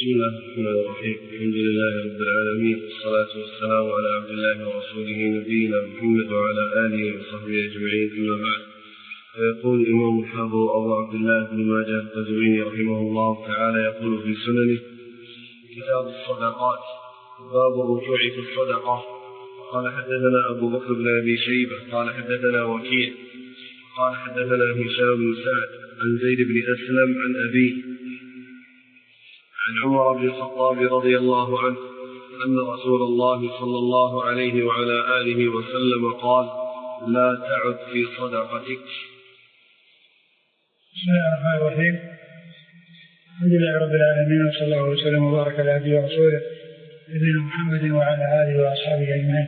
بسم الله الرحمن الرحيم. الحمد لله رب العالمين، والصلاة والسلام على عبد الله ورسوله نبينا محمد وعلى آله وصحبه أجمعين، أما بعد. فيقول الإمام الحافظ أبو عبد الله بن ماجه القزويني رحمه الله تعالى يقول في سننه: كتاب الصدقات، باب الرجوع في الصدقة. قال حدثنا أبو بكر بن أبي شيبة قال حدثنا وكيع قال حدثنا هشام بن سعد عن زيد بن أسلم عن أبيه عن عمر بن الخطاب رضي الله عنه أن رسول الله صلى الله عليه وعلى آله وسلم قال: لا تعد في صدقتك. بسم الله الرحمن الرحيم. الحمد لله رب العالمين، وصلى الله وسلم وبارك على عبده ورسوله نبينا محمد وعلى آله وأصحابه أجمعين.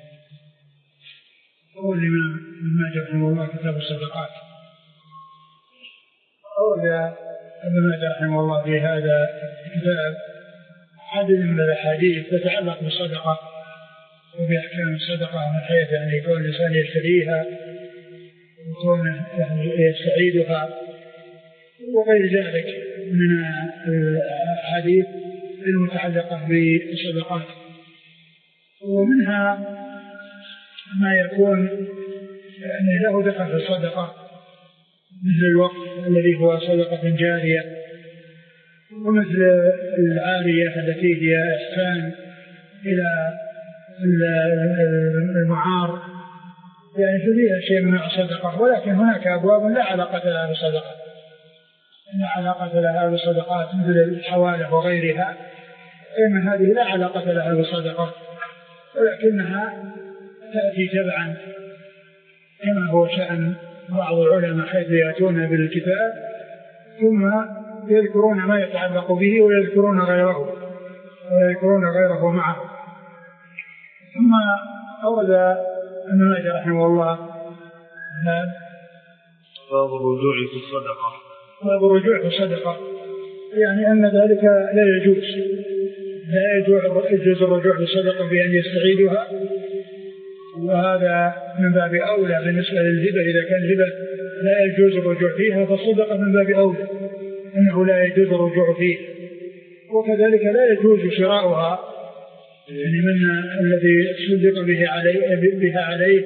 قول الإمام ابن ماجه رحمه الله كتاب الصدقات. أورد ابن ماجه رحمه الله في هذا الكتاب عدد من الأحاديث تتعلق بالصدقة وبأحكام الصدقة، من حيث أن يكون الإنسان يشتريها ويكون يستعيدها وغير ذلك من الأحاديث المتعلقة بالصدقات. ومنها ما يكون يعني له دخل في الصدقة، مثل الوقف الذي هو صدقة جارية، ومثل العارية التي هي إحسان إلى المعار، يعني فيها شيء من الصدقة. ولكن هناك أبواب لا علاقة لها بالصدقة، لا علاقة لها بالصدقات، مثل الحوالة وغيرها، إن هذه لا علاقة لها بالصدقة، ولكنها تأتي تبعا، كما هو شأن بعض العلماء حيث يأتون بالكتاب ثم يذكرون ما يتعلق به ويذكرون غيره معه. ثم أورد ابن ماجه رحمه الله باب الرجوع في الصدقة. باب الرجوع في الصدقة، يعني أن ذلك لا يجوز الرجوع في الصدقة بأن يستعيدها، وهذا من باب أولى بالنسبة للهبة. إذا كان الهبة لا يجوز الرجوع فيها، فالصدقة من باب أولى أنه لا يجوز الرجوع فيه. وكذلك لا يجوز شراؤها، يعني من الذي صدق بها عليه،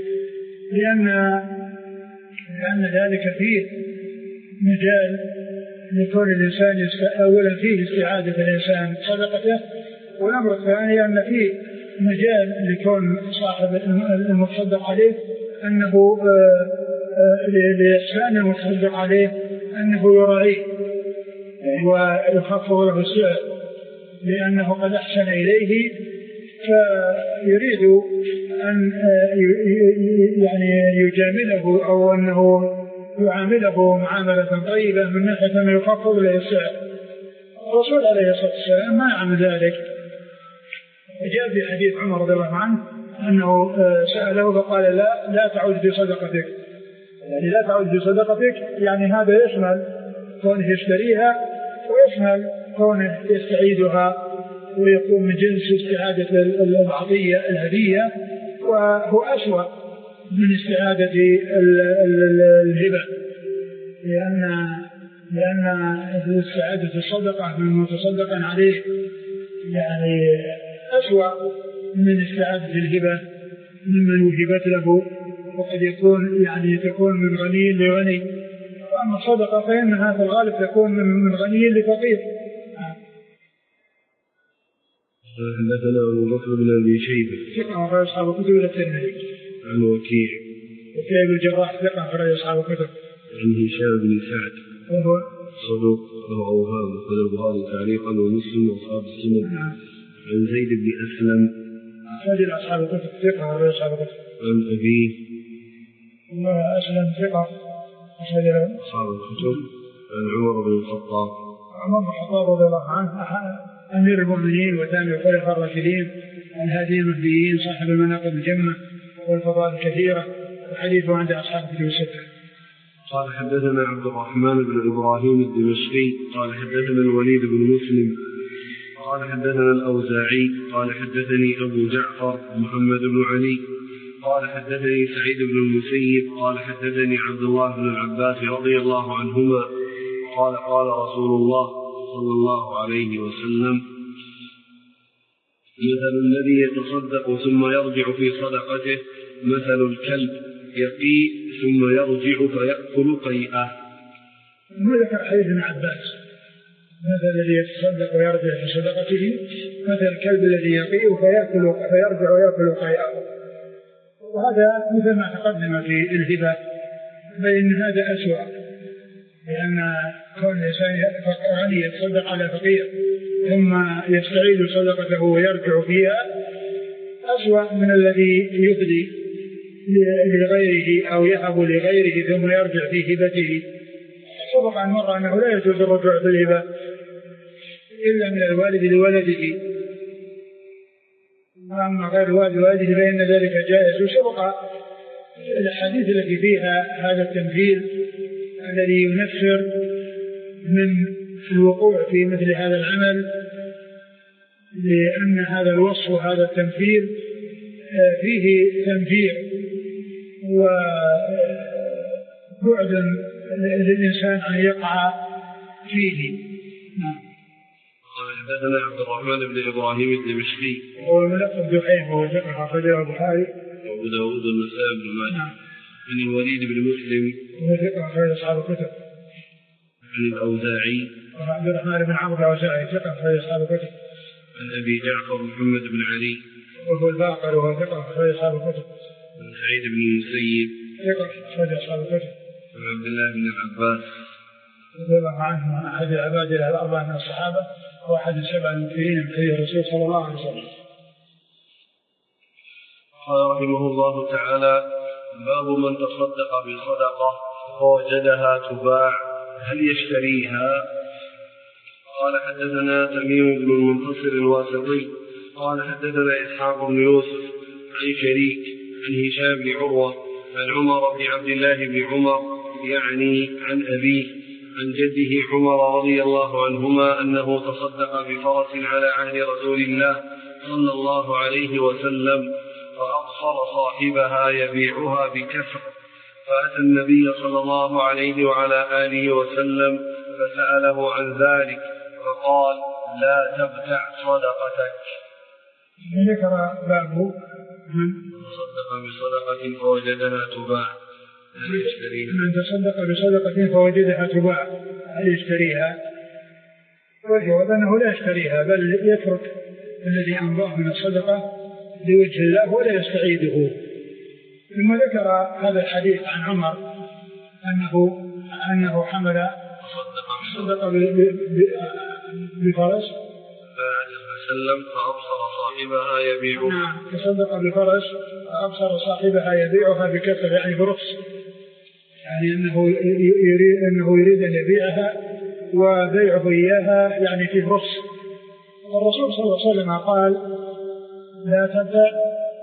لأن ذلك فيه مجال لكون الإنسان أولا فيه استعادة الإنسان صدقته، والأمر الثاني أن فيه مجال لكون صاحب المتصدق عليه أنه لإحسان المتصدق عليه أنه يراعيه ويخفض له السعر، لأنه قد أحسن إليه، فيريد أن يعني يجامله أو أنه يعامله معاملة طيبة من ناحية أنه يخفض له السعر. الرسول عليه الصلاة والسلام ما يعمل ذلك. جاء في حديث عمر رضي الله عنه أنه سأله فقال: لا تعود في صدقتك، يعني لا تعود في صدقتك، يعني هذا يشمل كونه يشتريها ويشمل كونه يستعيدها، ويكون من جنس استعادة العطية الهدية، وهو أسوأ من استعادة الهبة، لأن استعادة الصدقة من متصدق عليه يعني أسوأ من استعادة الهبة ممن وهبت له، وقد يكون يعني تكون من غني لغني. وأما الصدقة فإنها في الغالب تكون من غني لفقير. حدثنا أبو بكر بن أبي شيبة ثقة أخرج أصحاب الكتب إلى الترمذي. عن وكيع بن الجراح ثقة أخرج أصحاب الكتب. عن هشام بن سعد وهو صدوق له أوهام، أخرج البخاري تعليقا ومسلم وأصحاب السنن. عن زيد بن أسلم رجل أصحاب الكتب ثقة أخرج أصحاب الكتب. عن أبيه أسلم ثقة أخرج أصحاب الكتب. عن عمر بن الخطاب رضي الله عنه أمير المؤمنين وثاني الخلفاء الراشدين الهادي المهديين، صاحب المناقب الجمة والفضائل الكثيرة، وحديثه عند أصحاب الكتب الستة. قال حدثنا عبد الرحمن بن إبراهيم الدمشقي قال حدثنا الوليد بن مسلم قال حدثنا الأوزاعي قال حدثني أبو جعفر محمد بن علي قال حدثني سعيد بن المسيب قال حدثني عبد الله بن العباس رضي الله عنهما قال قال رسول الله صلى الله عليه وسلم: مثل الذي يتصدق ثم يرجع في صدقته مثل الكلب يقيء ثم يرجع فيأكل قيئة. ذكر حديث ابن عباس: مثل الذي يتصدق ويرجع في صدقته مثل الكلب الذي يقيء فيرجع ويأكل قيئة. وهذا مثل ما تقدم في الهبة، بأن هذا أسوأ، لأن كون الإنسان غني يتصدق على فقير ثم يستعيد صدقته ويرجع فيها أسوأ من الذي يفدي لغيره أو يهب لغيره ثم يرجع في هبته. سبق أن مر أنه لا يجوز الرجوع في الهبة إلا من الوالد لولده، أما غير الوالد لولده فإن ذلك جائز. وسبق الحديث التي فيها هذا التمثيل الذي ينفر من الوقوع في مثل هذا العمل، لأن هذا الوصف وهذا التمثيل فيه تنفير وبعد للإنسان أن يقع فيه. حدثنا عبد الرحمن بن إبراهيم الدمشقي هو ملقب دحيم وهو ثقة أخرجه البخاري وأبو داود والنسائي بن ماجه. عن الوليد بن مسلم وهو ثقة أخرج أصحاب الكتب. عن الأوزاعي عبد الرحمن بن عمرو الأوزاعي ثقة أخرج أصحاب الكتب. عن أبي جعفر محمد بن علي وهو الباقر وهو ثقة أخرج أصحاب الكتب. عن سعيد بن المسيب ثقة أخرج أصحاب الكتب. عن عبد الله بن عباس رضي الله عنه أحد العباد الأربعة من الصحابة وأحد السبع المكثرين من حديث الرسول صلى الله عليه وسلم. قال رحمه الله تعالى: باب من تصدق بصدقة فوجدها تباع هل يشتريها؟ قال حدثنا تميم بن المنتصر الواسطي قال حدثنا إسحاق بن يوسف عن شريك عن هشام بن عروة عن عمر بن عبد الله بن عمر يعني عن أبيه عن جده عمر رضي الله عنهما أنه تصدق بفرس على عهد رسول الله صلى الله عليه وسلم فأبصر صاحبها يبيعها بكسر، فأتى النبي صلى الله عليه وعلى آله وسلم فسأله عن ذلك فقال: لا تبتع صدقتك. ذكر بابه من تصدق بصدقة فوجدها تباع هل يشتريها؟ من تصدق بصدقة فوجدها تباع هل يشتريها؟ والجواب أنه لا يشتريها، بل يترك الذي أنضاه من الصدقة لوجه الله ولا يستعيده. ثم ذكر هذا الحديث عن عمر أنه حمل صدق بفرس فأبصر صاحبها يبيعها. تصدق بفرس فأبصر صاحبها يبيعها بكسر يعني برخص، يعني أنه يريد أن يبيعها وبيعه إياها يعني في رخص. والرسول صلى الله عليه وسلم قال: لا تبتع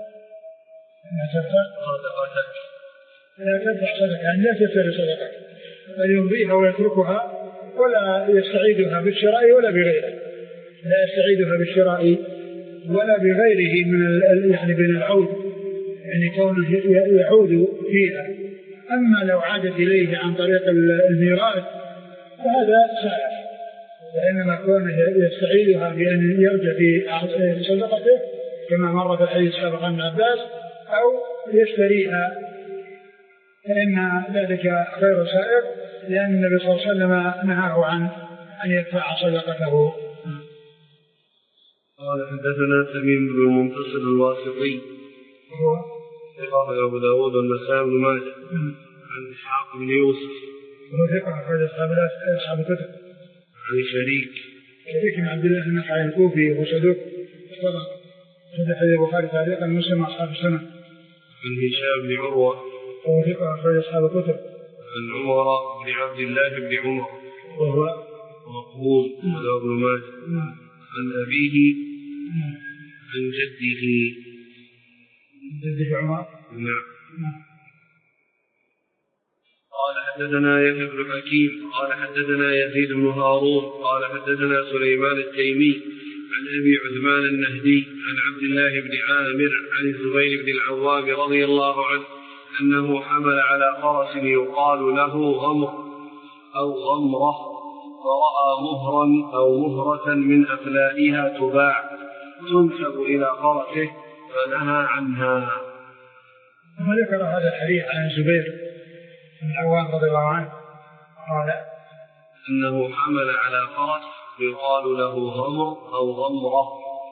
صدقة، يعني لا تشتري صدقة، بل يمضيها ويتركها ولا يستعيدها بالشراء ولا بغيره، لا يستعيدها بالشراء ولا بغيره من يعني من العود، يعني كونه يعود فيها. أما لو عادت إليه عن طريق الميراث فهذا سائر، فإنما كونه يستعيدها بأن يرجع في صدقته كما مر في الحديث السابق عن عباس أو يشتريها، فإن ذلك غير سائر، لأن النبي صلى الله عليه وسلم نهاه عن أن يدفع صدقته. قال حدثنا تميم بن المنتصر الواسطي ثقة أبو داود والنسائي بن ماجه عن إسحاق بن يوسف وهو ثقة أخرج أصحاب الكتب. عن شريك بن عبد الله النخعي الكوفي وصدوق صدق حديث البخاري تعليقا مسلم أصحاب السنة. عن هشام بن عروة وهو ثقة أخرج أصحاب الكتب. عن عمر بن عبد الله بن عمر وهو مقبول وله ابن ماجه عن أبيه عن جده عمر. نعم. قال حدثنا يحيى بن حكيم قال حدثنا يزيد بن هارون قال حدثنا سليمان التيمي عن أبي عثمان النهدي عن عبد الله بن عامر عن الزبير بن العوام رضي الله عنه أنه حمل على فرس يقال له غمر أو غمرة، فرأى مهرا أو مهرة من أفلائها تباع تنسب إلى فرسه فنهى عنها. ثم ذكر هذا الحديث عن الزبير بن العوام رضي الله عنه قال أنه حمل على فرس يقال له غمر أو غمرة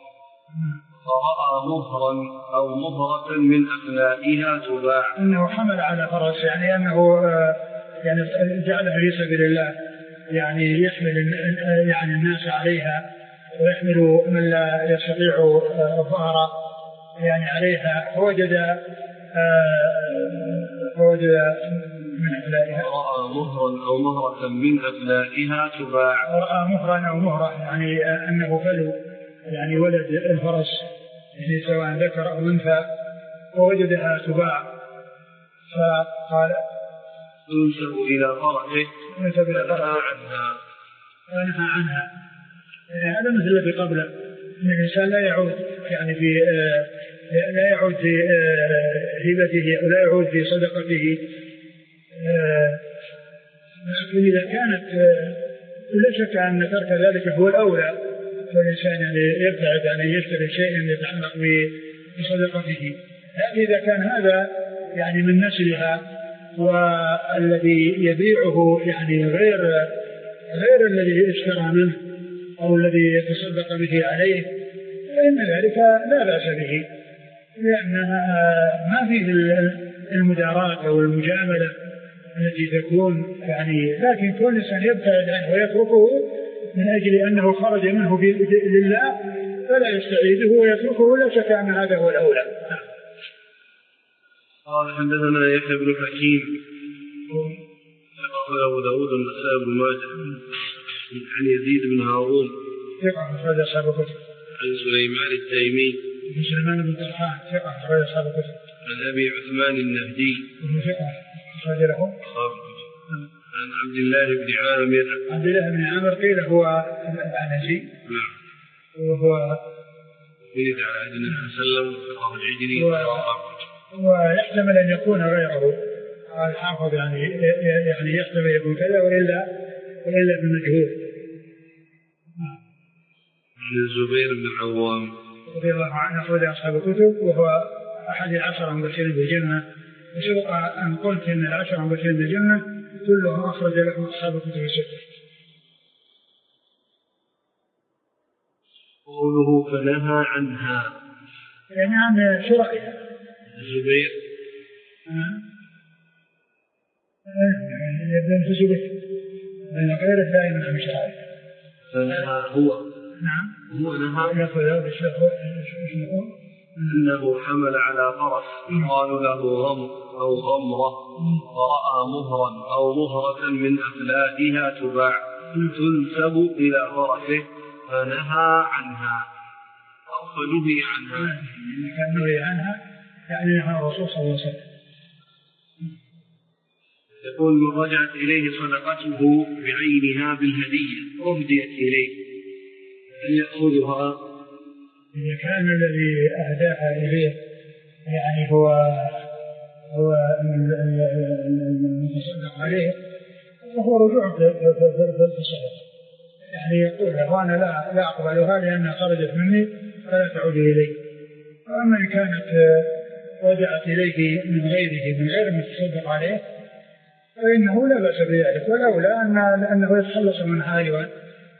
فرأى مهرا أو مهرة من أفلائها تباع. أنه حمل على فرس يعني أنه يعني جعلها في سبيل الله يعني يحمل يعني الناس عليها ويحمل من لا يستطيع الظهر يعني عليها فوجد من أفلائها. رأى مهرا أو مهرة من أفلائها تباع. رأى مهرا أو مهرة يعني أنه فلو يعني ولد الفرس يعني سواء ذكر أو أنثى ووجدها تباع فقال تنسب إلى فرسه فنهى عنها. هذا مثل الذي قبله أن الإنسان لا يعود يعني في هبته أو لا يعود في صدقته إذا كانت لا شك أن ترك ذلك هو الأولى فالإنسان يعني يبتعد عن يشتري شيئا يتعلق بصدقته. لكن إذا كان هذا يعني من نسلها والذي يبيعه يعني غير الذي اشترى منه أو الذي يتصدق به عليه فإن ذلك لا بأس به لأنها ما فيه المداراة أو المجاملة التي تكون يعني لكن كل إنسان يبتعد عنه ويتركه من أجل أنه خرج منه لله فلا يستعيده ويتركه لا شك أن هذا هو الأولى. قال حدثنا يحيى بن حكيم قال أبو داود والنسائي بن ماجه عن يزيد بن هارون ثقة أخرج أصحاب الكتب. عن سليمان التيمي سليمان بن طرخان ثقة أخرج أصحاب الكتب. عن أبي عثمان النهدي ثقة أخرج له عن عبد الله بن عامر. عبد الله بن عامر قيل هو العنزي. نعم. وهو ولد على عهد النبي صلى الله عليه وسلم وفقه العجلي ويحتمل أن يكون غيره الحافظ يعني يحتمل يكون كذا وإلا بالمجهول. عن الزبير بن العوام رضي الله عنه أخرج أصحاب الكتب وهو أحد العشرة المبشرين بالجنة وسبق أن قلت إن العشرة المبشرين بالجنة كلهم أخرج لهم أصحاب الكتب الستة. قوله فنهى عنها يعني عن شرائها. الزبير يبدأ في الزبير لأن غيره لا يمنع من شرائها. فنهى هو. نعم. هو نهى أنه حمل على فرس قالوا له غمر أو غمرة ورأى مهرا أو مهرة من أفلائها تباع تنسب إلى فرسه فنهى عنها أو فنهي عنها. كان نهي عنها يعني نهى الرسول صلى الله عليه وسلم. يقول من رجعت إليه صدقته بعينها بالهدية أهديت إليه أن يأخذها إذا كان الذي أهداها إليه يعني هو المتصدق عليه فهو رجوع في الصدقة يعني يقول له أنا لا أقبلها لأنها خرجت مني فلا تعود إلي. وأما إن كانت رجعت إليه من غير المتصدق عليه فإنه لا بأس بذلك والأولى أنه يتخلص منها أيضا.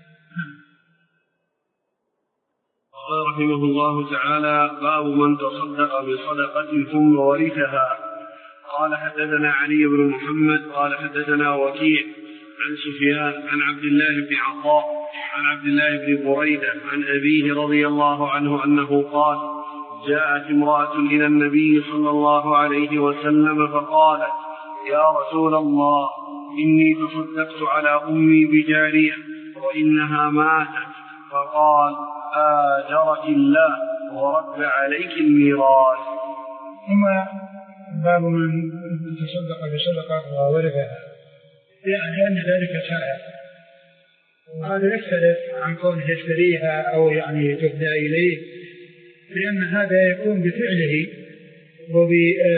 قال رحمه الله تعالى باب من تصدق بصدقة ثم ورثها. قال حدثنا علي بن محمد قال حدثنا وكيع عن سفيان عن عبد الله بن عطاء عن عبد الله بن بريدة عن أبيه رضي الله عنه أنه قال جاءت امرأة إلى النبي صلى الله عليه وسلم فقالت يا رسول الله إني تصدقت على أمي بجارية وإنها ماتت فقال آجرك الله ورد عليك الميراث. ثم باب من تصدق بصدقة وورثها يعني أن ذلك سائر وهذا يختلف عن كونه يشتريها أو يعني تهدى إليه لأن هذا يكون بفعله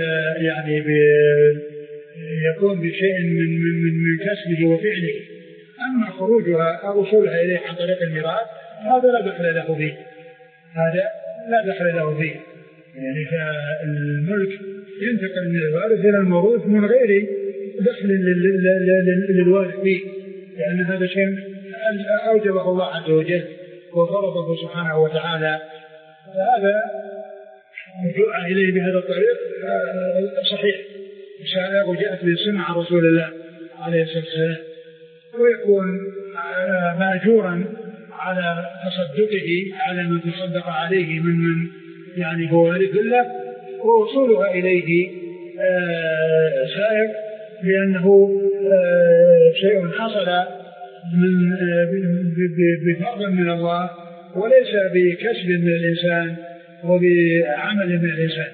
يعني يكون بشيء من كسبه وفعله. أما خروجها أو وصولها إليه عن طريق الميراث هذا لا دخل له فيه، هذا لا دخل له فيه. يعني فالملك ينتقل من الوارث إلى الموروث من غير دخل للوارث فيه، لأن هذا شيء أوجبه الله عز وجل وفرضه سبحانه وتعالى. هذا الرجوع إليه بهذا الطريق صحيح وجاءت بالسنة عن رسول الله عليه الصلاة والسلام، ويكون مأجورا على تصدقه على من تصدق عليه من يعني هو وارث له، ووصولها إليه سائر لأنه شيء حصل بفضل من الله وليس بكسب من الإنسان وبعمل من الإنسان.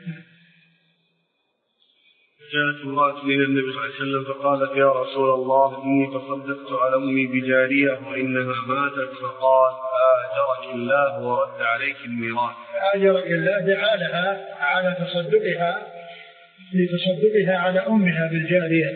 جاءت امرأة إلى النبي صلى الله عليه وسلم فقالت يا رسول الله إني تصدقت على أمي بجارية وإنها ماتت، فقال آجرك الله ورد عليك الميراث. آجرك الله دعالها على لتصدقها على أمها بالجارية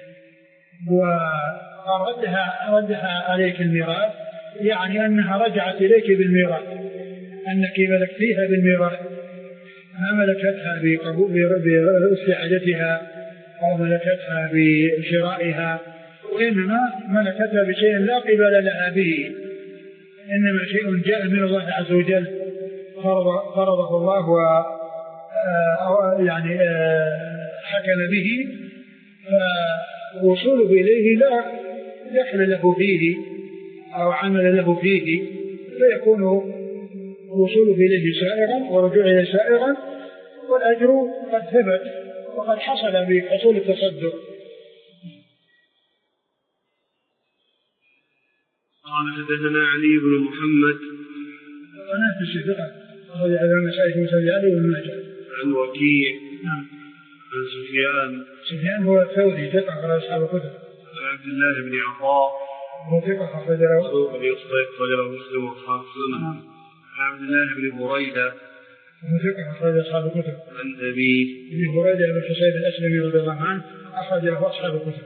وردها عليك الميراث، يعني أنها رجعت إليك بالميراث، أنك ملكتيها بالميراث، ما ملكتها باستعادتها أو ملكتها بشرائها، وإنما ملكتها بشيء لا قبل لها به، إنما شيء جاء من الله عز وجل فرضه الله يعني حكم به، فوصوله إليه لا دخل له فيه أو عمل له فيه، فيكون وصوله إليه سائغا ورجوع إليه سائغا، والأجر قد ثبت وقد حصل بحصول التصدق. قال حدثنا علي بن محمد أنا في الثقة رضي الله عنه مسائل مسجد وابن ماجه عن وكيع عن سفيان هو الثوري ثقة على أصحاب الكتب، عن عبد الله بن عطاء هو ثقة أخرج له مسلم وأصحاب السنن، عن عبد الله بن بريدة ثقة أخرج أصحاب الكتب، عن أبي بريدة بن حسين الأسلمي رضي الله عنه أخرج له أصحاب الكتب.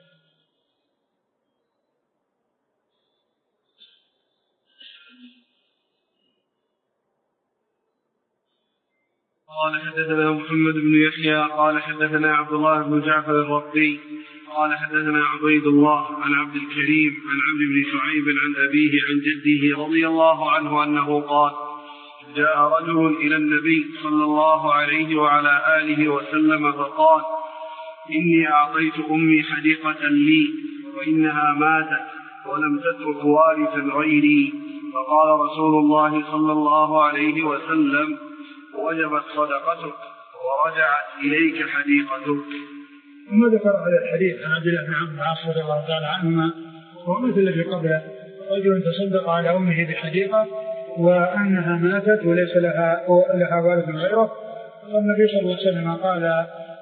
قال حدثنا محمد بن يحيى قال حدثنا عبد الله بن جعفر الرقي قال حدثنا عبيد الله عن عبد الكريم عن عبد بن شعيب عن أبيه عن جده رضي الله عنه أنه قال جاء رجل إلى النبي صلى الله عليه وعلى آله وسلم فقال إني أعطيت أمي حديقة لي وإنها ماتت ولم تترك وارثا غيري، فقال رسول الله صلى الله عليه وسلم وجبت صدقتك ورجعت إليك حديقتك. ثم ذكر هذا الحديث عن عبد الله بن عمرو بن العاص رضي الله تعالى عنهما ومثل الذي قبله، رجل تصدق على أمه بحديقة وأنها ماتت وليس لها وارث غيره، فالنبي صلى الله عليه وسلم قال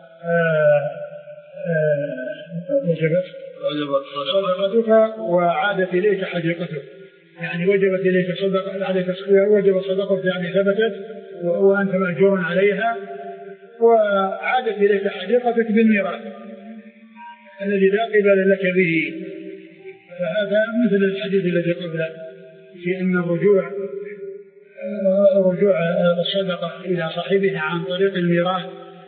وجبت صدقتك وعادت إليك حديقتك، يعني وجبت إليك صدقتك يعني ثبتت وأنت مأجور عليها، وعادت إليك حديقتك بالميراث الذي لا قبل لك به. فهذا مثل الحديث الذي قبله في أن رجوع الصدقة إلى صاحبها عن طريق الميراث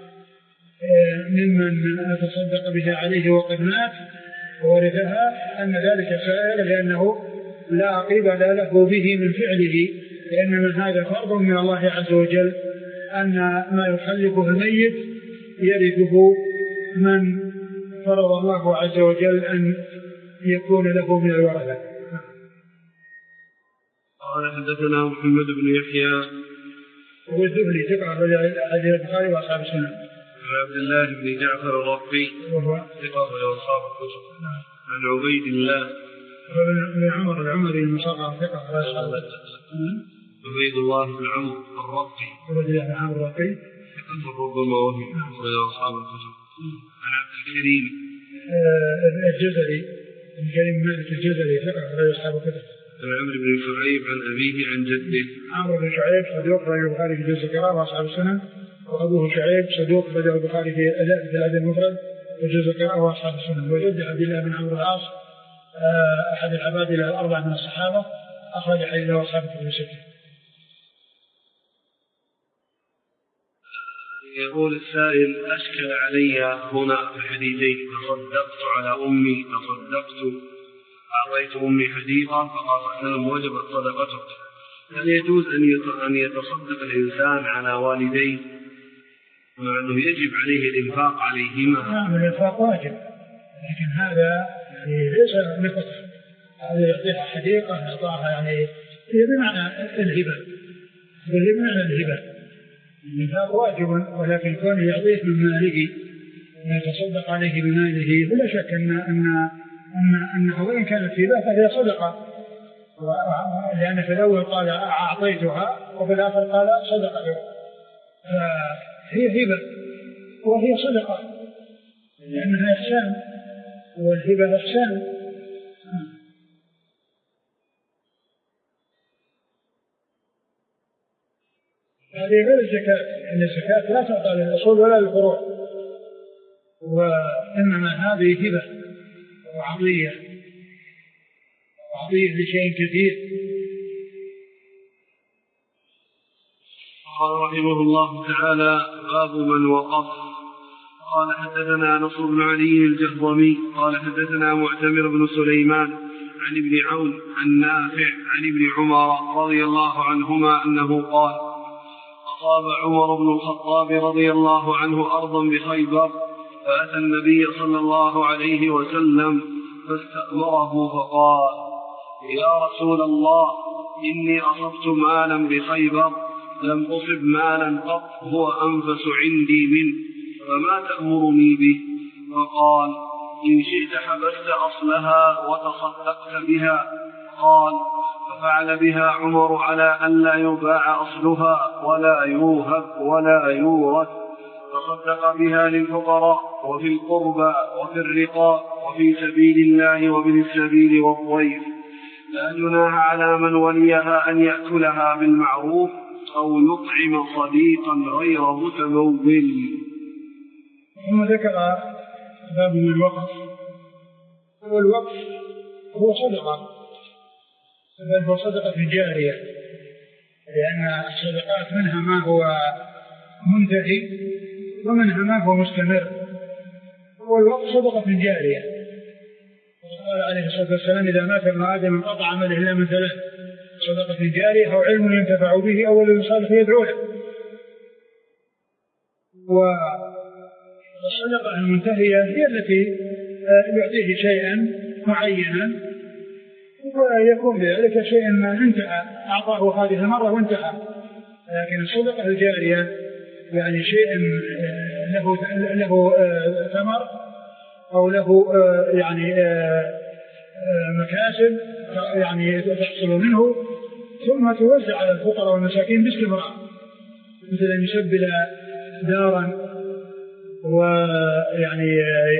ممن تصدق بها عليه وقد مات وورثها، أن ذلك سائر لأنه لا قبل له به من فعله، لأن هذا فرض من الله عز وجل أن ما يخلفه الميت يرثه من فرض الله عز وجل أن يكون له من الورثة. قال حدثنا محمد بن يحيى والذهلي ثقة حديث البخاري وأصحاب السنن، عن عبد الله بن جعفر الرقي وهو ثقة وأصحاب الكتب، عن عبيد الله بن عمر العمري المصغر ثقة وأصحاب السنن، عبيد الله بن عمرو الرقي عبيد الله بن عمرو الرقي ثقة ربما وهم وأصحاب الكتب، عن عبد الكريم الجزري بن كريم مالك الجزري ثقة وأصحاب الكتب، عن عمرو بن شعيب عن أبيه عن جده. عمرو بن شعيب صدوق رجل البخاري في جزء القراءة وأصحاب السنن، وأبوه شعيب صدوق رجل البخاري في الأدب المفرد وجزء القراءة وأصحاب السنن، وجد عبد الله بن عمرو العاص أحد العبادلة الأربعة من الصحابة أخرج حديثه أصحاب الكتب الستة. يقول السائل: أشكل علي هنا في حديثين: تصدقت على أمي، أعطيت أمي حديقة فقال لهم وجبت صدقتك. هل يجوز أن يتصدق الإنسان على والديه مع أنه يجب عليه الإنفاق عليهما؟ نعم، الإنفاق واجب، لكن هذا يعني ليس مثل هذا يعطيها حديقة يعطاها يعني هي بمعنى الهبة، الإنفاق واجب، ولكن كونه يعطيه من ماله ويتصدق عليه بماله بلا شك أنه وإن كانت هبة فهي صدقة، لأن في الأول قال أعطيتها وفي الآخر قال صدقة، فهي هبة وهي صدقة لأنها إحسان والهبة إحسان. هذه غير الزكاة، إن الزكاة لا تعطى للأصول ولا للفروع، وإنما هذه هبة وعطية لشيء كثير. قال رحمه الله تعالى: باب من وقف. قال حدثنا نصر بن علي الجهضمي قال حدثنا معتمر بن سليمان عن ابن عون عن نافع عن ابن عمر رضي الله عنهما أنه قال: أصاب عمر بن الخطاب رضي الله عنه أرضا بخيبر، فأتى النبي صلى الله عليه وسلم فاستأمره فقال: يا رسول الله، إني أصبت مالا بخيبر لم أصب مالا قط هو أنفس عندي منه، فما تأمرني به؟ فقال: إن شئت حبست أصلها وتصدقت بها. قال: ففعل بها عمر على أن لا يباع أصلها ولا يوهب ولا يورث، فصدق بها للفقراء وفي القربى وفي الرقاب وفي سبيل الله وابن السبيل والضيف، لا جناح على من وليها أن يأكلها بالمعروف أو يطعم صديقا غير متمول. ثم ذكر باب من الوقف، والوقف هو صدقة، بل هو صدقة جارية، لأن الصدقات منها ما هو منتهي ومنها ما هو مستمر، والوقف صدقة جارية. قال عليه الصلاة والسلام: إذا مات ابن آدم انقطع عمله إلا من ثلاث: صدقة جارية أو علم ينتفع به أو ولد صالح يدعو له. والصدقة المنتهية هي التي يعطيه شيئا معينا ويكون بذلك شيئا ما انتهى، أعطاه هذه المرة وانتهى. لكن الصدقة الجارية يعني شيء له ثمر أو له يعني مكاسب يعني تحصل منه ثم توزع على الفقراء والمساكين باستمرار، مثل أن يسبل دارا ويعني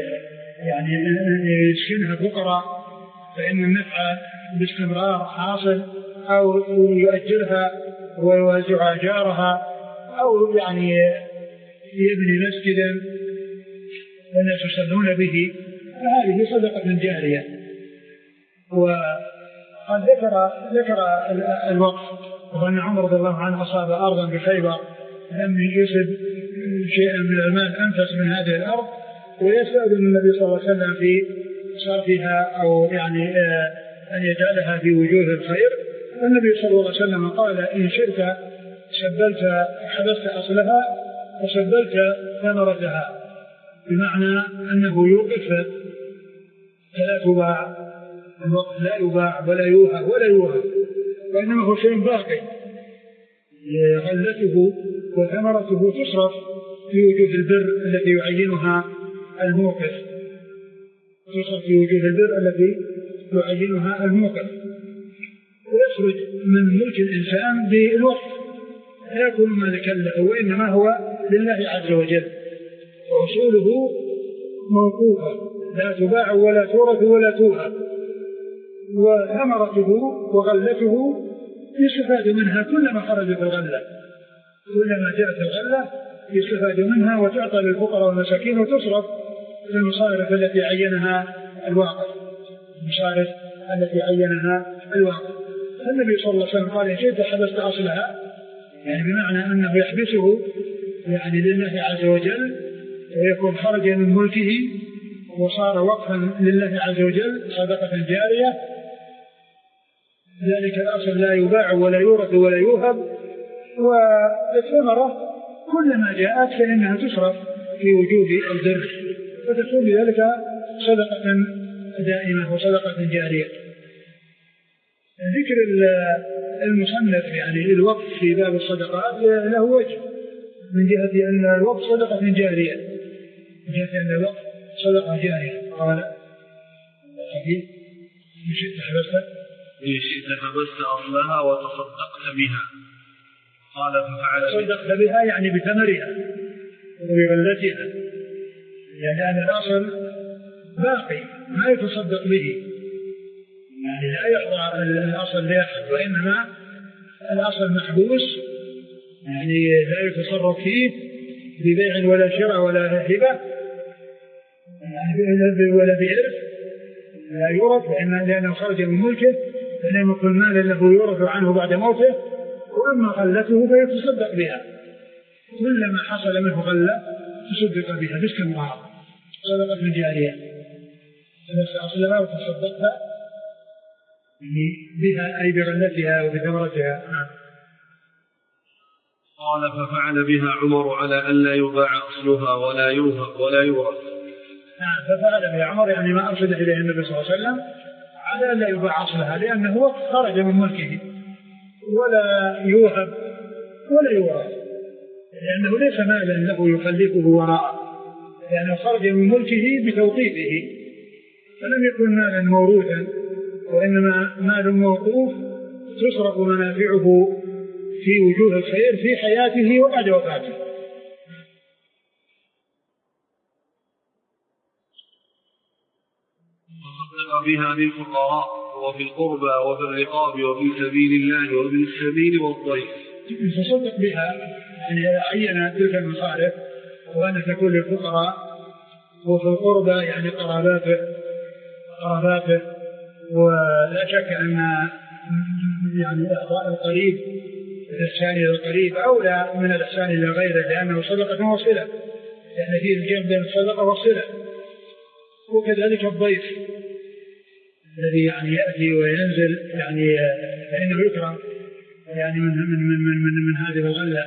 يسكنها الفقراء فإن النفع باستمرار حاصل، أو يؤجرها ويوزع جارها، أو يعني يبني مسجدا الناس يصلون به، فهذه صدقة جارية. وقد ذكر الوقف، وأن عمر رضي الله عنه أصاب أرضا بخيبر لم يصب شيئا من المال أنفس من هذه الأرض، ويستأذن النبي صلى الله عليه وسلم في صرفها أو يعني أن يجعلها في وجوه الخير. النبي صلى الله عليه وسلم قال: إن شئت حبست أصلها وسبلت ثمرتها، بمعنى أنه يوقف فلا تباع، الوقف لا يباع ولا يوهب ولا يوهب، وإنما هو شيء باقي غلته وثمرته تصرف في وجوه البر التي يعينها الموقف، ويخرج من ملك الإنسان بالوقف، لا يكون مالكا له، وإنما هو لله عز وجل، وأصوله موقوفة لا تباع ولا تورث ولا توهب، وثمرته وغلته يستفاد منها كلما خرجت الغلة، كلما جاءت الغلة يستفاد منها وتعطى للفقراء والمساكين وتصرف في المصارف التي عينها الواقف. المصارف التي عينها الواقع. النبي صلى الله عليه وسلم قال: إن شئت حبست أصلها، يعني بمعنى أنه يحبسه يعني لله عز وجل، ويكون خرج من ملكه وصار وقفا لله عز وجل صدقة جارية. ذلك الأصل لا يباع ولا يورث ولا يوهب، والثمرة كلما جاءت فإنها تصرف في وجوب البر، فتكون بذلك صدقة دائمة وصدقة جارية. ذكر المصنف يعني الوقف في باب الصدقات له وجه، من جهة أن الوقف صدقة جارية، من جهة أن الوقف صدقة جارية. قال: إن شئت حبست أصلها وتصدقت بها. قال: ففعل تصدقت بها يعني بثمرها وبغلتها، يعني أن الأصل باقي ما يتصدق به، يعني لا يعطى الأصل لأحد، وإنما الأصل محبوس، يعني لا يتصرف فيه ببيع ولا شراء ولا هبة يعني ولا بإرث، لا يورث لأنه خرج من ملكه، لأنه كل مال له يورث عنه بعد موته. وأما غلته فيتصدق بها، كلما حصل منه غلة تصدق بها باستمرار، صدقة جارية. أصلها وتصدقت بها أي بغلتها وبثمرتها. قال: ففعل بها عمر على أن لا يباع أصلها ولا يوهب ولا يورث. ففعل بها عمر يعني ما أرشد إليه النبي صلى الله عليه وسلم على أن لا يباع أصلها، لأنه وقت خرج من ملكه، ولا يوهب ولا يورث، لأنه ليس مالا له يخلفه وراءه، لأنه خرج من ملكه بتوقيفه، فلم يكن مالا موروثا، وإنما مال موقوف تصرف منافعه في وجوه الخير في حياته وبعد وفاته. وصدق بها للفقراء وفي القربى وفي الرقاب وفي سبيل الله وفي السبيل والضيف. فصدق بها يعني عين تلك المصارف، وأن تكون للفقراء، وفي القربى يعني قراباته، ولا شك أن يعني إعطاء القريب الإحسان إلى القريب أولى من الإحسان إلى غيره، لأنه صدقة وصلة، لأن فيه الجمع بين الصدقة والصلة. وكذلك الضيف الذي يعني يأتي وينزل يعني فإنه يكرم يعني من هذه الغلة.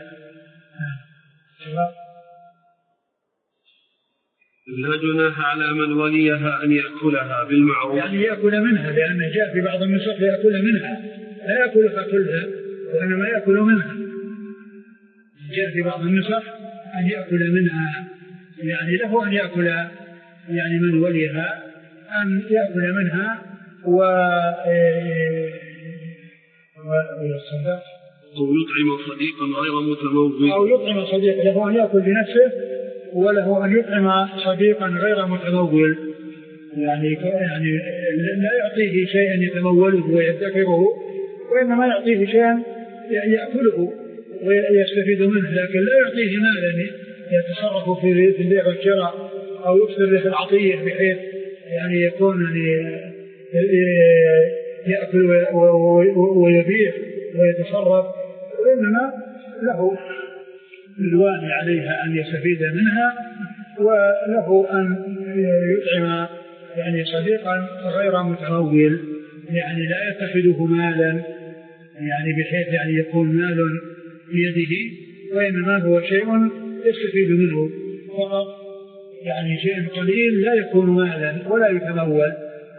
لا جناح على من وليها أن يأكلها بالمعروف، يعني يأكل منها، لأنه جاء في بعض النسخ يأكل منها، لا يأكلها كلها وإنما يأكل منها. جاء في بعض النسخ أن يأكل منها، يعني له أن يأكل يعني من وليها أن يأكل منها ويصدق أو يطعم صديقا غير متمول، أو يطعم صديقا، له أن يأكل بنفسه وله أن يطعم صديقا غير متمول، يعني لا يعطيه شيئا يتموله ويدخره، وإنما يعطيه شيئا يأكله ويستفيد منه، لكن لا يعطيه مالا يتصرف في البيع والشراء أو يكثر له العطية بحيث يعني يكون يأكل ويبيع ويتصرف، وإنما له الواني عليها أن يستفيد منها، وله أن يطعم يعني صديقا غير متمول، يعني لا يتخذه مالا يعني بحيث يعني يكون مال بيده، وإنما هو شيء يستفيد منه فقط، يعني شيء قليل لا يكون مالا ولا يتمول.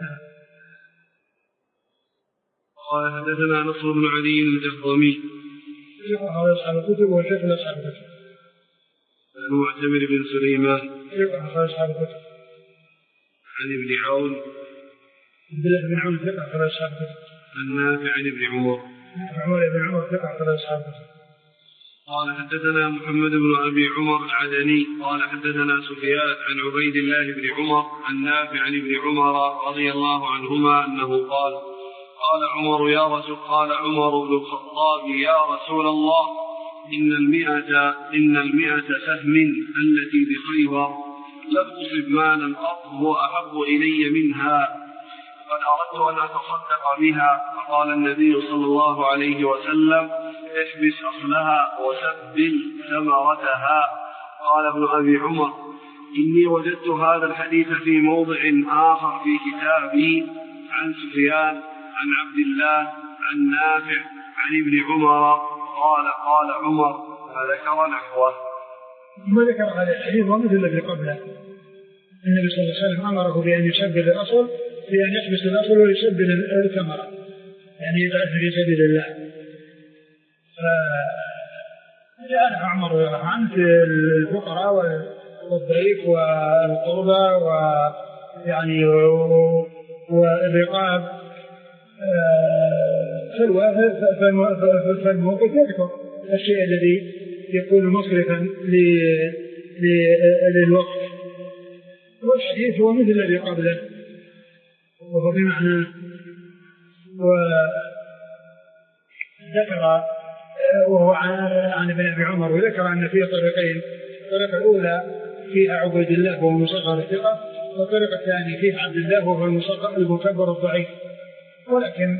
قال: حدثنا نصر بن علي الجهضمي ثقة أصحاب الكتب وشيخ أصحاب الكتب. المعتمر بن سليمان ثقة أصحاب الكتب. عن ابن عون عبد الله بن عون ثقة أصحاب الكتب. النافع عن ابن عمر بن عمر ثقة أصحاب الكتب. قال: حدثنا محمد بن أبي عمر العدني قال: حدثنا سفيان عن عبيد الله بن عمر عن نافع عن ابن عمر رضي الله عنهما أنه قال: قال عمر بن الخطاب: يا رسول الله، إن المئة سهم التي بخيبر لم تصب مالا قط هو أحب إلي منها، أردت أن أتصدق بها، فقال النبي صلى الله عليه وسلم: احبس أصلها وسبل ثمرتها. قال ابن أبي عمر: إني وجدت هذا الحديث في موضع آخر في كتابي عن سفيان عن عبد الله عن نافع عن ابن عمر قال عمر فذكر نحوه. وذكر هذا الحديث ومثل الذي قبله. النبي صلى الله عليه وسلم أمره بأن يسبل الأصل، بأن يحبس الأصل ويسبل الثمرة، يعني يدعه في سبيل الله. فجاء عمر رضي الله عنه في الفقراء والضعيف والقربى ويعني والرقاب، فالموقف يذكر الشيء الذي يكون مصرفا للوقت. والحديث هو مثل الذي قبله وهو بمعنى. وذكر وهو عن ابن أبي عمر، وذكر أن فيه طريقين: الطريقة الأولى فيها عبيد الله وهو مصغر الثقة، والطريقة الثانية فيها عبد الله وهو المكبر الضعيف. ولكن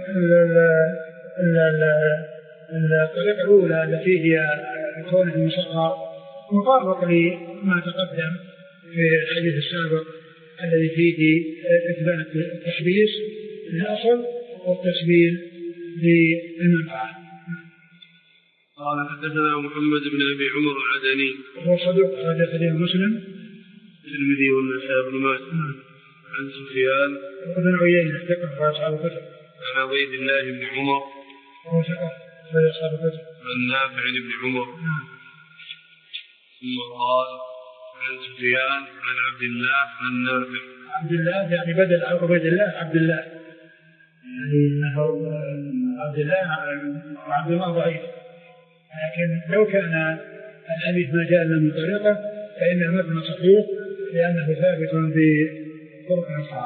الطريقة الأولى التي هي كونه المصغر مطابق لما تقدم في الحديث السابق الذي فيه إثبات التحبيس للأصل والتسبيل للمنفعة. قال حدثنا محمد بن أبي عمر العدني وهو صدوق أخرج حديث مسلم الترمذي والنسائي بن ماجه عن سفيان بن عيينة ثقة وأصحاب الكتب عن عبيد الله بن عمر وهو ثقة وأصحاب الكتب عن نافع بن عمر ثم قال عن سفيان عن عبد الله عن نافع. عبد الله يعني بدل عبيد الله عبد الله، يعني أنه عبد الله ضعيف، لكن لو كان الحديث ما جاء من طريقه فإن المتن صحيح لأنه ثابت بطرق أخرى.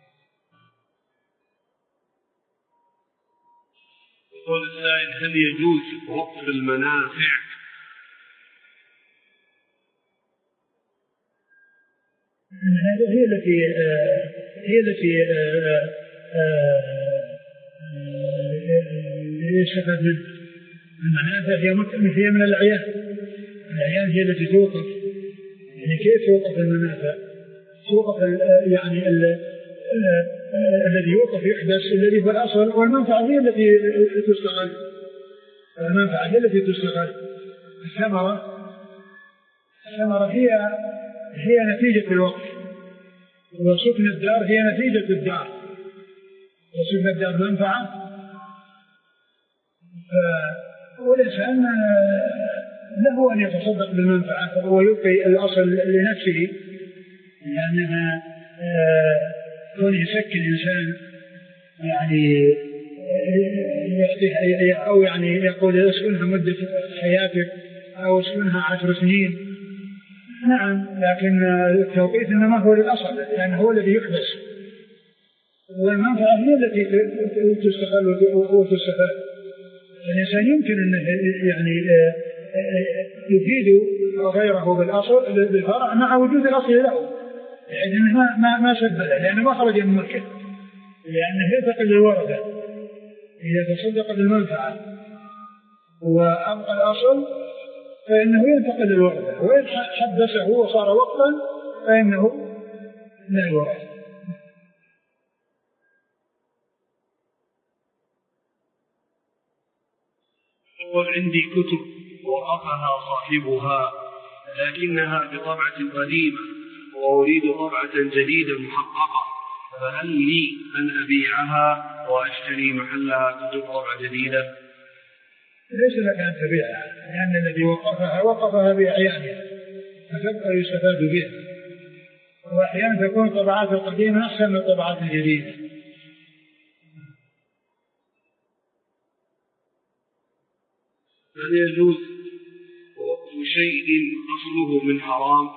يقول السائل: هل يجوز وقف المنافع؟ هذه هي التي يستفاد منها. المنافع هي من الأعيان هي التي توقف. يعني كيف توقف المنافع؟ توقف يعني الذي يوقف يحدث الذي هو الأصل، والمنفعة هي التي تستغل. المنفعة هي التي تستغل. الثمرة هي نتيجة الوقف، وسكن الدار هي نتيجة الدار، وسكن الدار منفعة. والإنسان له أن يتصدق بالمنفعة ويبقي الأصل لنفسه، لأنها كون يسكن إنسان يعني أو يعني يقول اسكنها مدة حياتك أو اسكنها 10 سنين، نعم، لكن التوقيت إنما هو للأصل لأنه هو الذي يحدث، والمنفعة هي التي تستغل وتستفاد. الإنسان يمكن أن يعني يفيد غيره بالأصل بالفرع مع وجود الأصل له، يعني ما سبله لأنه ما خرج من ملكه، لأنه ينتقل للورثة إذا تصدق بالمنفعة وأبقى الأصل فإنه ينتقل للورثة، وإن حدثه وصار وقتا فإنه لا يورث. يقول: عندي كتب وقفها صاحبها لكنها بطبعة قديمة وأريد طبعة جديدة محققة، فهل لي أن أبيعها وأشتري محلها كتب طبعة جديدة؟ ليس لك أن تبيعها، لأن الذي وقفها بأعيانها فتبقى يستفاد بها، وأحيانا تكون الطبعات القديمة أحسن من الطبعات الجديدة. هل يجوز وقف شيء أصله من حرام؟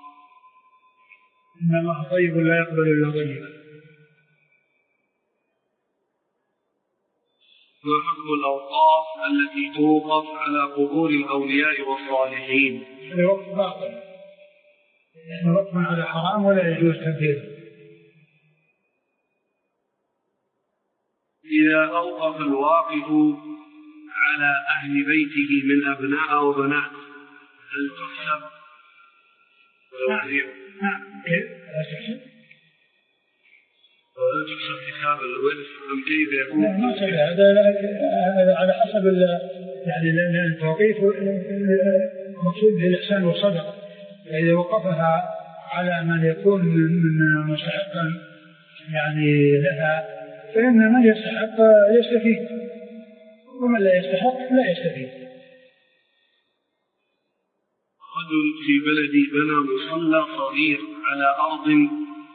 إن الله طيب لا يقبل إلا طيبا. ما حكم الأوقاف التي توقف على قبور الأولياء والصالحين؟ الوقف باطل، يعني وقف على حرام ولا يجوز تنفيذه. إذا أوقف الواقف على أهل بيته من أبناء وبنات هل تحسب؟ كيف؟ وهل تحسب حساب الورث أم كيف يكون؟ لا ما صحيح، هذا على حسب يعني التوقيف مقصود بالإحسان والصدقة، فإذا وقفها على من يكون من مستحقا يعني لها فإن من يستحق يستفيد ومن لا يستحق لا يستفيد. رجل في بلدي بنى مصلى صغير على أرض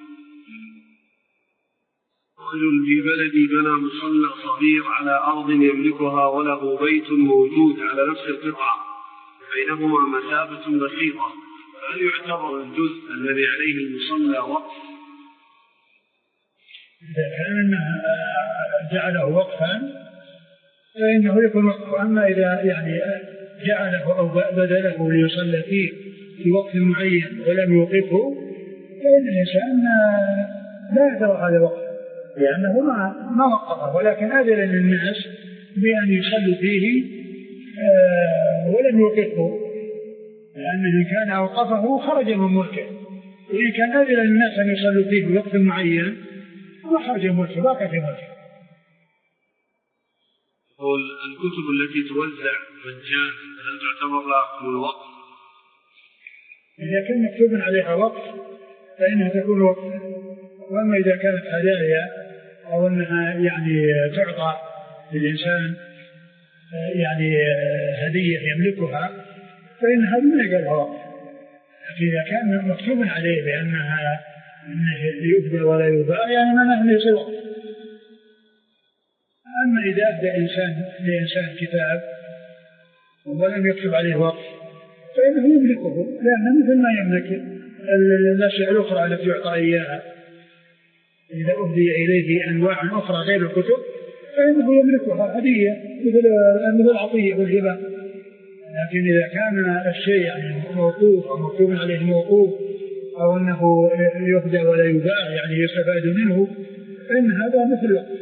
يملكها وله بيت موجود على نفس القطعة بينهما مسافة بسيطة، فهل يعتبر الجزء الذي عليه المصلى وقف؟ إذا كان جعله وقفا فإنه يكون وقف، أما إذا يعني جعله أو بدله ليصلى فيه في وقت معين ولم يوقفه فإن الإنسان لا يترى هذا وقف لأنه ما وقفه، ولكن أذن للناس بأن يصلوا فيه ولم يوقفه، لأنه إن كان أوقفه خرج من ملكه، وإن كان أذن للناس أن يصلوا فيه في وقت معين ما خرج من ملكه باقي في ملكه. يقول الكتب التي توزع مجانا هل تعتبر لها الوقف؟ إذا كان مكتوب عليها وقف فإنها تكون وقف، وأما إذا كانت هدايا أو أنها يعني تعطى للإنسان يعني هدية يملكها فإن هذا ما يقال وقف. إذا كان مكتوب عليه بأنها يبدأ ولا يباع يعني ما يصير وقف. أما إذا أهدى إنسان لإنسان كتاب ولم يكتب عليه وقف فإنه يملكه، لأنه مثل ما يملك الأشياء الأخرى التي يعطى إياها. إذا أهدي إليه أنواع أخرى غير الكتب فإنه يملكها هدية مثل العطية والهبة. لكن إذا كان الشيء يعني موقوف أو مكتوب عليه موقوف أو أنه يهدى ولا يباع يعني يستفاد منه فإن هذا مثل الوقف.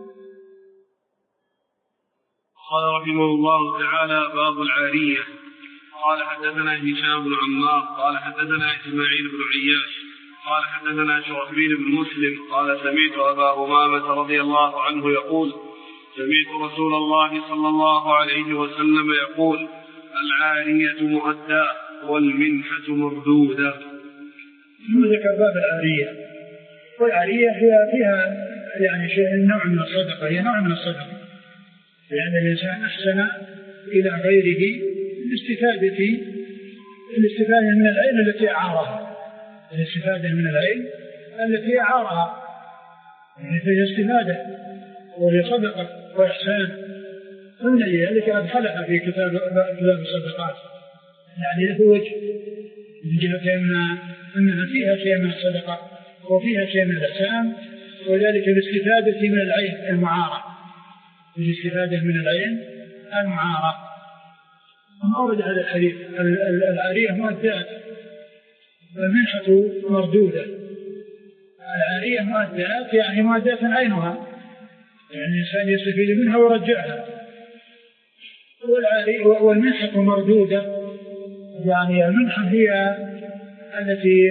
قال رحمه الله تعالى باب العارية. قال حدثنا هشام بن عمار قال حدثنا إسماعيل بن عياش قال حدثنا شرحبيل بن مسلم قال سمعت أبا أمامة رضي الله عنه يقول سمعت رسول الله صلى الله عليه وسلم يقول العارية مؤداة والمنحة مردودة. ثم ذكر باب العارية، والعارية هي فيها يعني شيء نوع من الصدقة، هي نوع من الصدقة، لأن الإنسان أحسن إلى غيره الاستفادة من العين التي أعارها، الاستفادة من العين التي أعارها فهي استفادة وهي صدقة وإحسان. ومن ذلك أدخلها في كتاب الصدقات، يعني له وجه من جهة أنها فيها شيء من الصدقة وفيها شيء من الإحسان، وذلك بالاستفادة من العين المعارة، بالاستفادة من العين المعارة. أورد هذا الحديث العارية مؤدات والمنحة مردودة. العارية مؤدات يعني مؤدات عينها، يعني الإنسان يستفيد منها ويرجعها. والمنحة مردودة يعني المنحة هي التي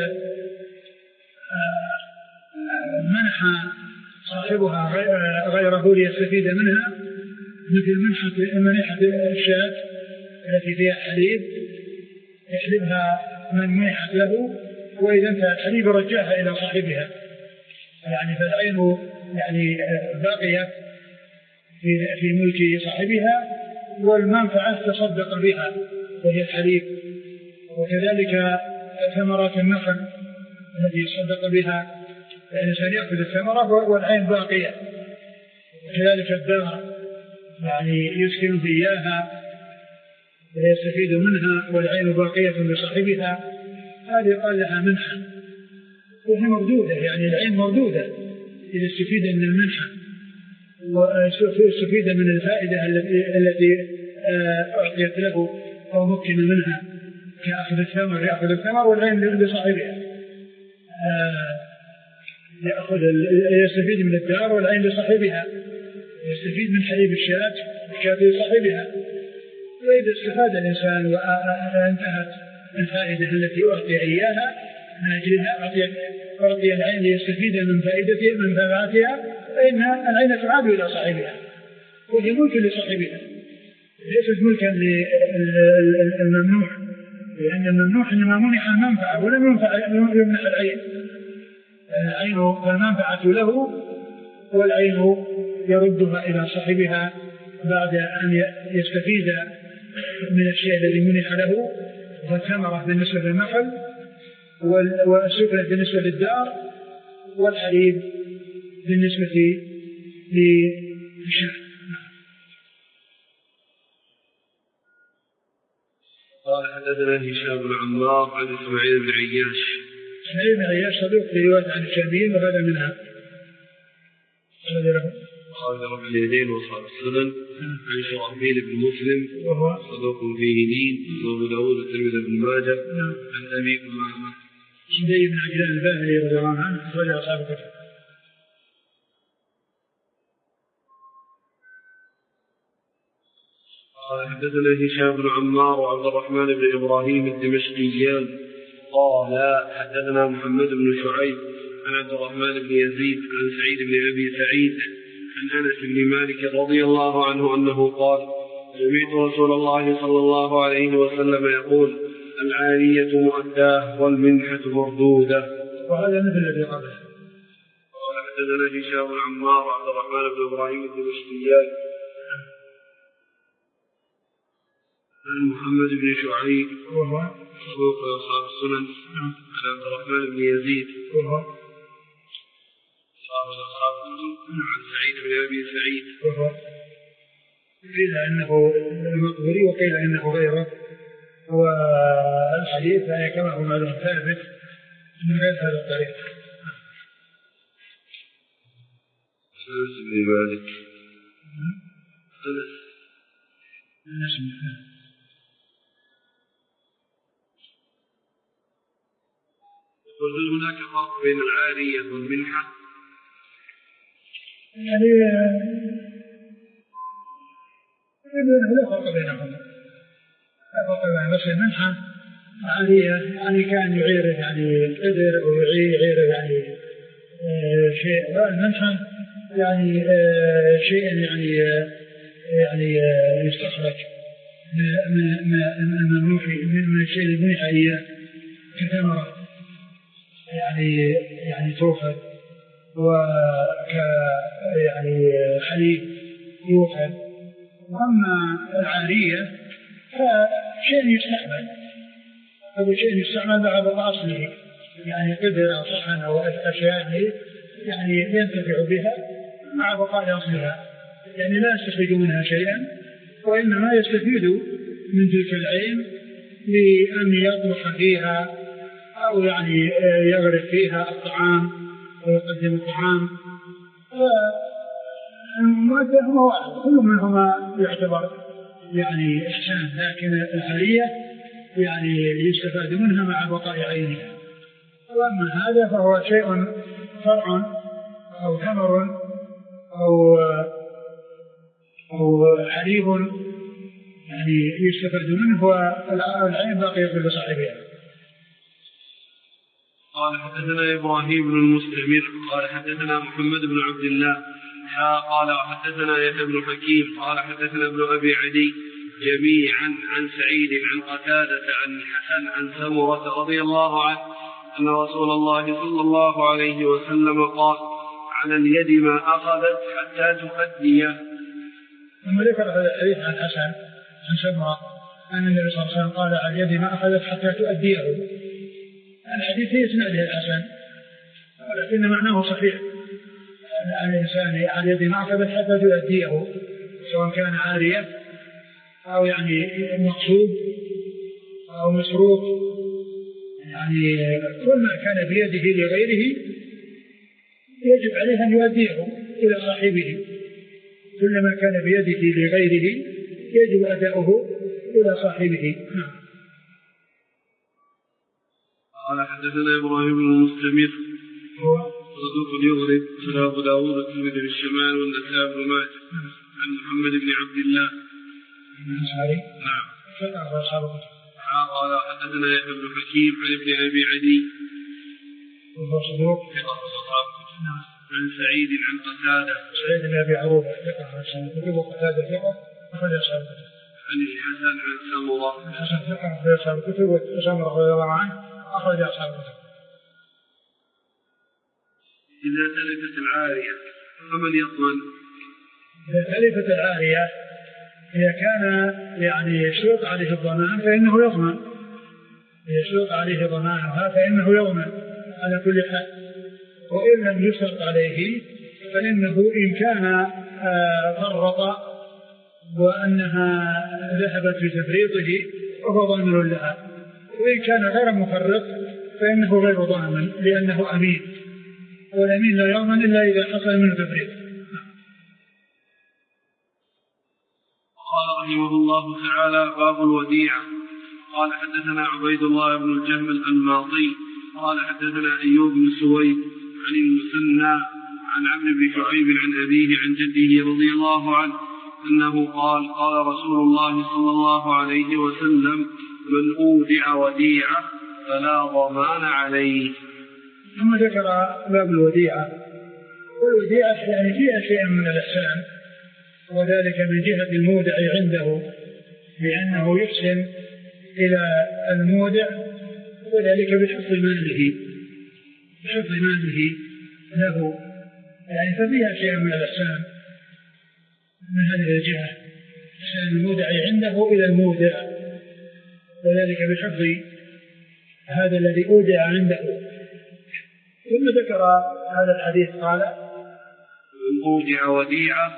منح صاحبها غيره ليستفيد منها، مثل منحة الشاة التي فيها حليب يحلبها من منحت له، وإذا انتهى الحليب رجعها إلى صاحبها، يعني فالعين يعني باقية في ملك صاحبها والمنفعة تصدق بها وهي الحليب. وكذلك ثمرات النخل التي يصدق بها الإنسان يأخذ الثمرة والعين باقية. وكذلك الدار يعني يسكن في إياها ويستفيد منها والعين باقية لصاحبها، هذه قال لها منحة وهي مردودة، يعني العين مردودة إذا استفيد من المنحة واستفيد من الفائدة التي أعطيت له أو مكن منها كأخذ الثمر، يأخذ الثمر والعين لصاحبها، يستفيد من الدار والعين لصاحبها. يستفيد من حليب الشاة لصاحبها. وإذا استفاد الإنسان وانتهت الفائدة التي أعطي إياها من أجلها أعطي العين ليستفيد من فائدتها من ثمراتها، فإن العين تعاد إلى صاحبها وهي ملك لصاحبها، ليست ملكا للممنوع، لأن الممنوع إنما منح المنفعة ولم يمنح العين. العين فالمنفعة له والعين يردها إلى صاحبها بعد أن يستفيد من الشيء الذي منح له، والثمرة بالنسبة للنخل والسكنة بالنسبة للدار والحليب بالنسبة للشاة. قال حدثنا هشام بن عمار عن إسماعيل بن عياش. إسماعيل بن عياش صدوق في رواية عن الشاميين وهذا منها. قال رب اليدين وصحاب السنن عن شرحبيل بن مسلم وهو صدوق فيه لين، وابو داود والترمذي بن ماجه عن ابي امامه شدي بن عجلان الباهلي رضي الله عنه اخرج اصحاب الكتب. قال حدثنا هشام بن عمار وعبد الرحمن بن ابراهيم الدمشقيان قال حدثنا محمد بن شعيب عن عبد الرحمن بن يزيد عن سعيد بن ابي سعيد عن انس بن مالك رضي الله عنه انه قال سمعت رسول الله صلى الله عليه وسلم يقول العارية مؤداه والمنحة مردودة. وهذا مثل الذي قبله. قال حدثنا هشام بن عمار وعبد الرحمن بن ابراهيم الدمشقيان عن محمد بن شعيب وهو صدوق أصحاب السنن عن عبد الرحمن بن يزيد وهو أصحاب السنن عن سعيد بن أبي سعيد وهو قيل إنه المقبري وقيل إنه غيره، والحديث كما هو معلوم ثابت من غير هذا الطريق. أنس بن مالك أنس وهل هناك فرق بين العارية والمنحة؟ يعني لا فرق بينهم، لا فرق بين، بس المنحة عارية يعني كان يعيره يعني القدر أو يعيره يعني شيء، والمنحة يعني شيء يعني يستخرج من الشيء اللي منح إياه كثمرة يعني توفى يعني حليب يوفى. أما العارية فشيء يستعمل، هذا شيء يستعمل بعد أصله، يعني قدر أو صحن أو أشياء يعني ينتفع بها مع بقاء أصلها، يعني لا يستفيد منها شيئا، وإنما يستفيد من تلك العين لأن يطبخ فيها أو يعني يغرف فيها الطعام ويقدم الطعام. فالمؤدى هو واحد، كل منهما يعتبر يعني إحسان، لكن العارية يعني يستفاد منها مع بقاء عينها. وأما هذا فهو شيء فرع أو ثمر أو حليب يعني يستفاد منه، والعين باقية لصاحبها. قال حدثنا إبراهيم بن المستمر قال حدثنا محمد بن عبد الله قال وحدثنا يحيى بن حكيم قال حدثنا ابن أبي عدي جميعا عن سعيد عن قتادة عن الحسن عن سمرة رضي الله عنه أن رسول الله صلى الله عليه وسلم قال على اليد ما أخذت حتى تؤديه. ثم ذكر هذا الحديث عن الحسن عن سمرة أن النبي صلى الله عليه وسلم قال على اليد ما أخذت حتى تؤديه. الحديث في إسناده الحسن ولكن معناه صحيح، أن الإنسان على اليد ما أخذت حتى تؤديه، سواء كان عارية أو يعني مقصود أو مسروق، يعني كل ما كان بيده لغيره يجب عليه أن يؤديه إلى صاحبه، كل ما كان بيده لغيره يجب أداؤه إلى صاحبه. قال حدثنا إبراهيم بن المستمر صدوق يغرب سنة أبو داود والترمذي في الشمال والنسائي بن ماجه عن محمد بن عبد الله. نعم. قال حدثنا يحيى بن حكيم عن ابن أبي عدي وهو صدوق عن سعيد عن قتادة بن أبي عروبة وقتادة ثقة أخرج أصحاب الكتب. عن الحسن عن سمرة الحسن ثقة أخرج أصحاب الكتب وسمرة رضي الله عنه أخرج أصحاب الكتب. إذا تلفت العارية فمن يضمن؟ إذا تلفت العارية إذا كان يعني يشرط عليه الضمان فإنه يضمن، يشرط عليه ضمانها فإنه يضمن على كل حال. وإن لم يشرط عليه فإنه إن كان فرط وأنها ذهبت في تفريطه فهو ضامن لها، وإن كان غير مفرط فإنه غير ضامن لأنه أمين، والأمين لا يضمن إلا إذا حصل منه تفريط. قال رحمه الله تعالى باب الوديعة. قال حدثنا عبيد الله بن الجهم الأنماطي قال حدثنا أيوب بن سويد عن المثنى عن عمرو بن شعيب عن أبيه عن جده رضي الله عنه أنه قال قال رسول الله صلى الله عليه وسلم من أودع وديعة فلا ضمان عليه. ثم ذكر باب الوديعة. والوديعة يعني فيها شيء من الإحسان، وذلك من جهة المودع عنده بأنه يحسن إلى المودع، وذلك بحفظ ماله له، يعني ففيها شيء من الإحسان من هذه الجهة، إحسان المودع عنده إلى المودع، وذلك بحفظ هذا الذي أودع عنده. ثم ذكر هذا الحديث قال من أودع وديعة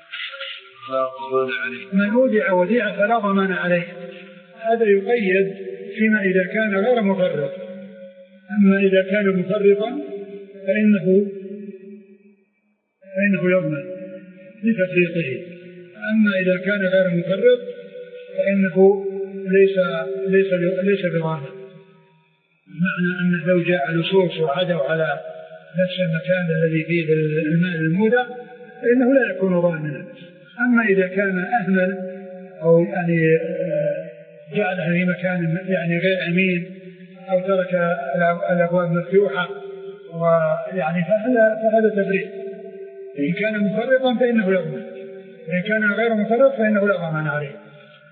من أودع وديعة فلا ضمان عليه. هذا يقيد فيما إذا كان غير مفرط، أما إذا كان مفرطا فإنه يضمن لتفريطه، أما إذا كان غير مفرط فإنه ليس بضامن. بمعنى أنه لو جاء لصوص وعدوا على نفس المكان الذي فيه الماء المودع فإنه لا يكون ضامنا. أما إذا كان أهمل أو يعني جعله في مكان يعني غير أمين أو ترك الأبواب مفتوحة ويعني فهذا تفريط. إن كان مفرطا فإنه يضمن، وإن كان غير مفرط فإنه لا ضمان عليه.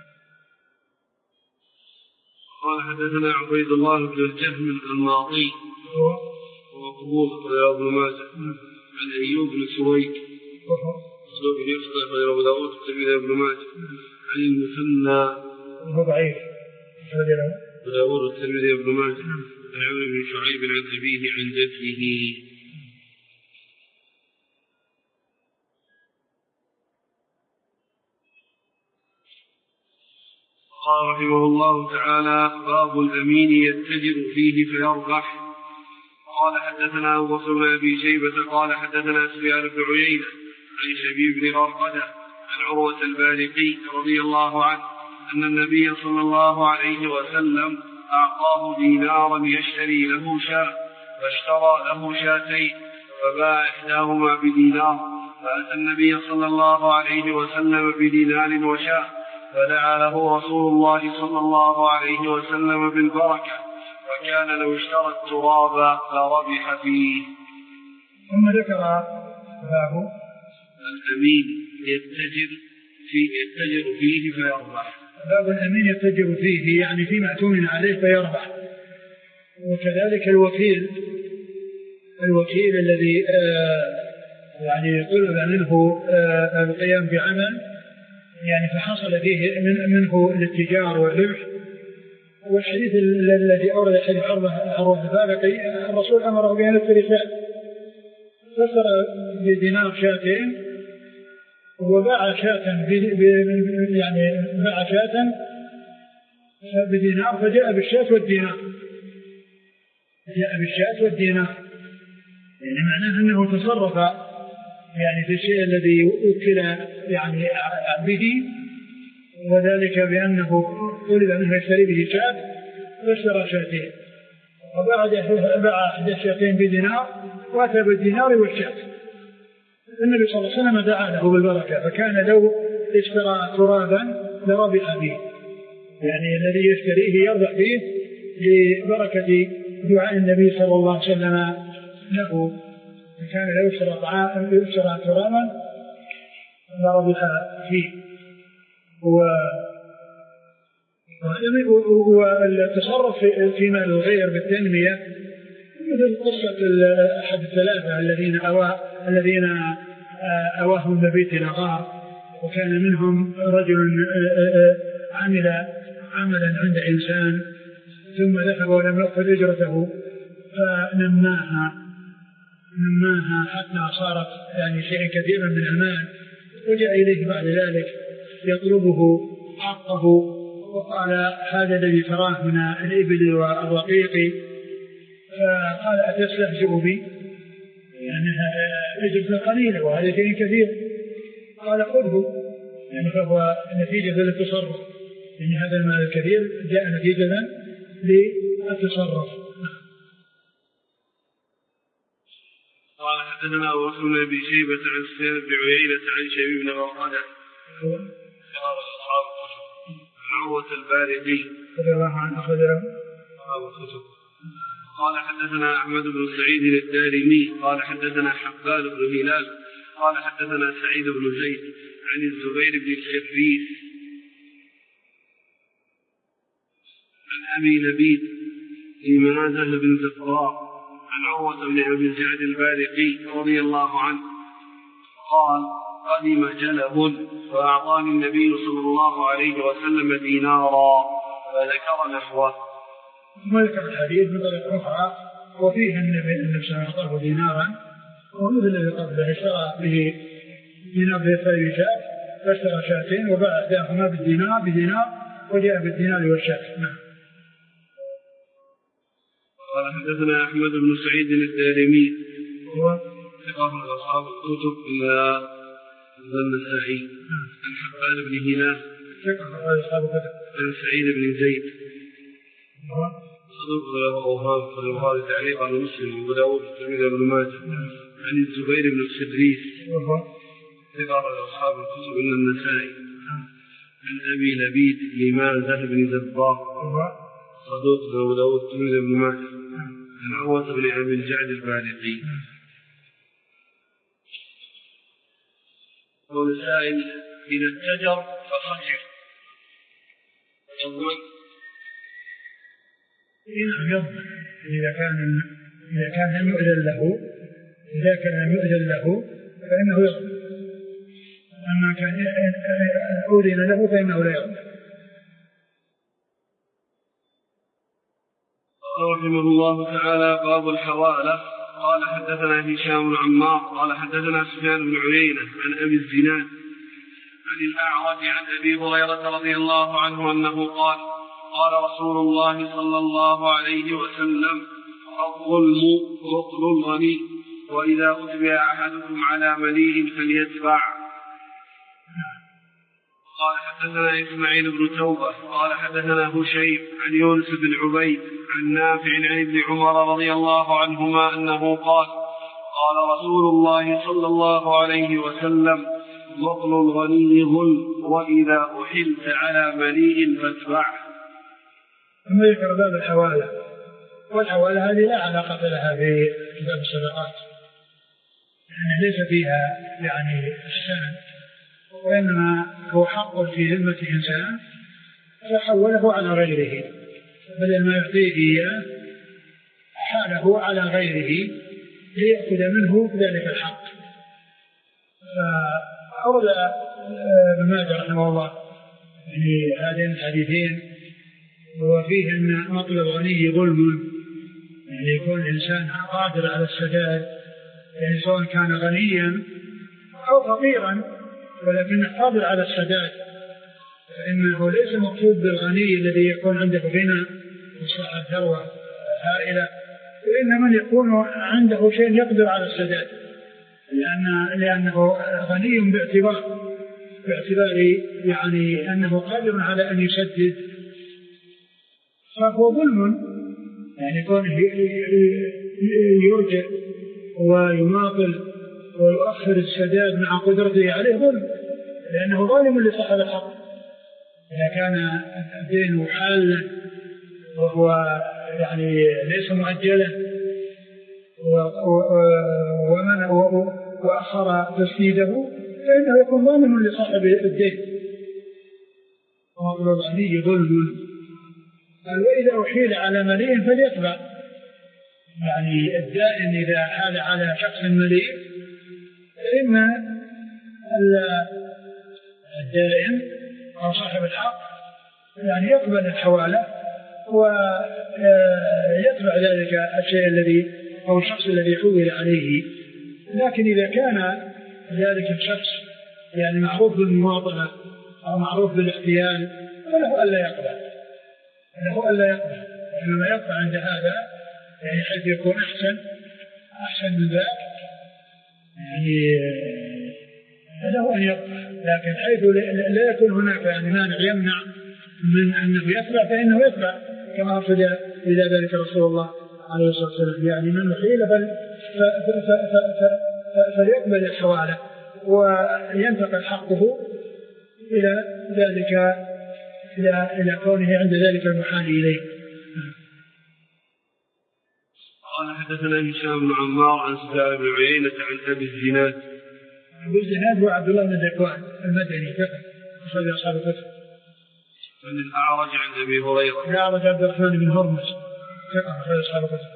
قال حدثنا عبيد الله بن الجهم الأنماطي وقبول غير ابن ماجه عن أيوب بن سويد صدوق يخطئ غير أبو داود والترمذي ابن ماجه عن المثنى وهو ضعيف أبو داود والترمذي ابن ماجه عن عمرو بن شعيب عن أبيه عن جده. قال رحمه الله تعالى باب الأمين يتجر فيه فيربح. قال حدثنا أبو بكر بن أبي شيبة قال حدثنا سفيان بن عيينة عن شبيب بن غرقدة عن عروة البارقي رضي الله عنه أن النبي صلى الله عليه وسلم أعطاه دينارا يشتري له شاة، فاشترى له شاتين فباع إحداهما بدينار، فأتى النبي صلى الله عليه وسلم بدينار وشاة، فدعا له رسول الله صلى الله عليه وسلم بالبركة، وكان لو اشترى التراب لربح فيه. ثم ذكر باب الأمين يتجر فيه فيربح. باب الأمين يتجر فيه يعني فيما اؤتمن عليه فيربح. وكذلك الوكيل الذي يعني طلب منه القيام بعمل يعني فحصل فيه منه الاتجار والربح. والحديث الذي أورد حديث عروة البارقي الرسول أمره بأن يشتري شاة، فاشترى بدينار شاتين وباع شاة يعني باع شاة بدينار، فجاء بالشاة والدينار، يعني معناه أنه تصرف يعني في الشيء الذي وكل يعني به، وذلك بأنه طلب منه يشتري به شاة فاشترى شاتين، باع إحدى الشاتين بدينار وأتى بالدينار والشاة. النبي صلى الله عليه وسلم دعا له بالبركة، فكان لو اشترى ترابا لربح به، يعني الذي يشتريه يربح به لبركة دعاء النبي صلى الله عليه وسلم له. فكان لو اشترى ترابا لربح فيه. والتصرف في مال الغير بالتنمية مثل قصة أحد الثلاثة الذين أواهم المبيت إلى غار، وكان منهم رجل عمل عملا عند إنسان ثم ذهب ولم يأخذ أجرته فنماها حتى صارت يعني شيء كثيرا من المال، وجاء إليه بعد ذلك يطلبه حقه، وقال هذا الذي تراه من الإبل والرقيق، فقال أتستهزئ بي؟ يعني أجرة قليلة وهذا شيء كثير. قال خذه، يعني فهو نتيجة للتصرف، يعني هذا المال الكثير جاء نتيجة للتصرف. قال حدثنا أبو بكر بن أبي شيبة عن سفيان بن عيينة عن شبيب بن مرقدة قال أصحاب عروة البارقي رضي الله عنه أخذ له قال حدثنا أحمد بن سعيد الدارمي قال حدثنا حبان بن هلال قال حدثنا سعيد بن زيد عن الزبير بن الشريف عن أبي لبيد في منازل بن زفراء عن عروة بن أبي الجعد البارقي رضي الله عنه قال قدم جلب فأعطاني النبي صلى الله عليه وسلم دينارا فذكر نحوه. ثم ذكر الحديث بطريقة أخرى وفيه النبي صلى الله عليه وسلم أعطاه دينارا، ومثل الذي قبله اشترى به دينار بثلاث شاة، فاشترى شاتين وباع إحداهما بدينار وجاء بالدينار والشاة. قال حدثنا أحمد بن سعيد الدارمي هو ثقة من أصحاب الكتب إلى النسائي عن حبان بن هلال ثقة من أصحاب الكتب عن سعيد بن زيد صدوق له أوهام في البخاري تعليق على مسلم وداود والترمذي بن ماجه عن الزبير بن الشريف ثقة من أصحاب الكتب إلى النسائي عن أبي لبيد لمازه بن زبار صدوق له داود والترمذي بن ماجه عن عروة بن أبي الجعد البارقي. قول السائل إذا اتجر فخسر يضمن؟ يضمن إذا كان لم يؤذن له فإنه يضمن، أما كان أذن له فإنه لا يضمن. رحمه الله تعالى باب الحوالة. قال حدثنا هشام بن عمار قال حدثنا سفيان بن عيينة عن أبي الزناد عن الأعرج عن أبي هريرة رضي الله عنه أنه قال قال رسول الله صلى الله عليه وسلم الظلم بطل الغني وإذا أتبع أحدكم على مليء فليتبع. قال حدثنا إسماعيل بن توبة قال حدثنا هشيم عن يونس بن عبيد عن نافع عن ابن عمر رضي الله عنهما أنه قال قال رسول الله صلى الله عليه وسلم بطل الغني ظلم وإذا أحلت على مليء فاتبعه. ثم يذكر باب الحوالة، والحوالة هذه لا علاقة لها في باب الصدقات، يعني ليس فيها يعني إحسان، وإنما هو حق في ذمة إنسان فحوله على غيره، بدل ما يعطيه إياه حاله على غيره ليأخذ منه ذلك الحق. فأورد ابن ماجه رحمه الله يعني هذين الحديثين، وفيه أن مطلب الغني ظلم، يعني يكون الإنسان قادر على السداد، يعني سواء كان غنيا أو فقيرا ولكن قادر على السداد، فإنه ليس مقصود بالغني الذي يكون عنده غنى وصاحب ثروة هائلة، وإن من يكون عنده شيء يقدر على السداد، لأنه غني باعتبار يعني أنه قادر على أن يسدد، فهو ظلم يعني كونه يرجع ويماطل ويؤخر السداد مع قدرته عليه ظلم، لأنه ظالم لصاحب الحق. إذا كان الدين حالا وهو يعني ليس مؤجلا وأخر تسديده فإنه يكون ظالم لصاحب الدين، وهو الغني ظلم. وإذا أحيل على مليء فليتبع، يعني الدائن إذا حال على شخص مليء فإن الدائن أو صاحب الحق يعني يقبل الحوالة ويتبع ذلك الشيء الذي أو الشخص الذي حول عليه. لكن إذا كان ذلك الشخص يعني معروف بالمواطنة أو معروف بالاحتيال فله ألا يقبل، إنما يقبل عند هذا يعني حيث يكون أحسن من ذلك يعني له أن يقبل. لكن حيث لا يكون هناك يعني مانع يمنع من أنه يتبع فإنه يتبع، كما أرشد إلى ذلك رسول الله عليه الصلاة والسلام. يعني من حيل فليقبل الحوالة وينتقل حقه إلى ذلك إلى كونه عند ذلك المحال إليه. قال حدثنا هشام بن عمار عن سفيان بن عيينة عن أبي الزناد. أبو الزناد هو عبد الله بن ذكوان المدني ثقة أخرج أصحاب الكتب. عن الأعرج عن أبي هريرة. الأعرج عبد الرحمن بن هرمز ثقة أخرج أصحاب الكتب.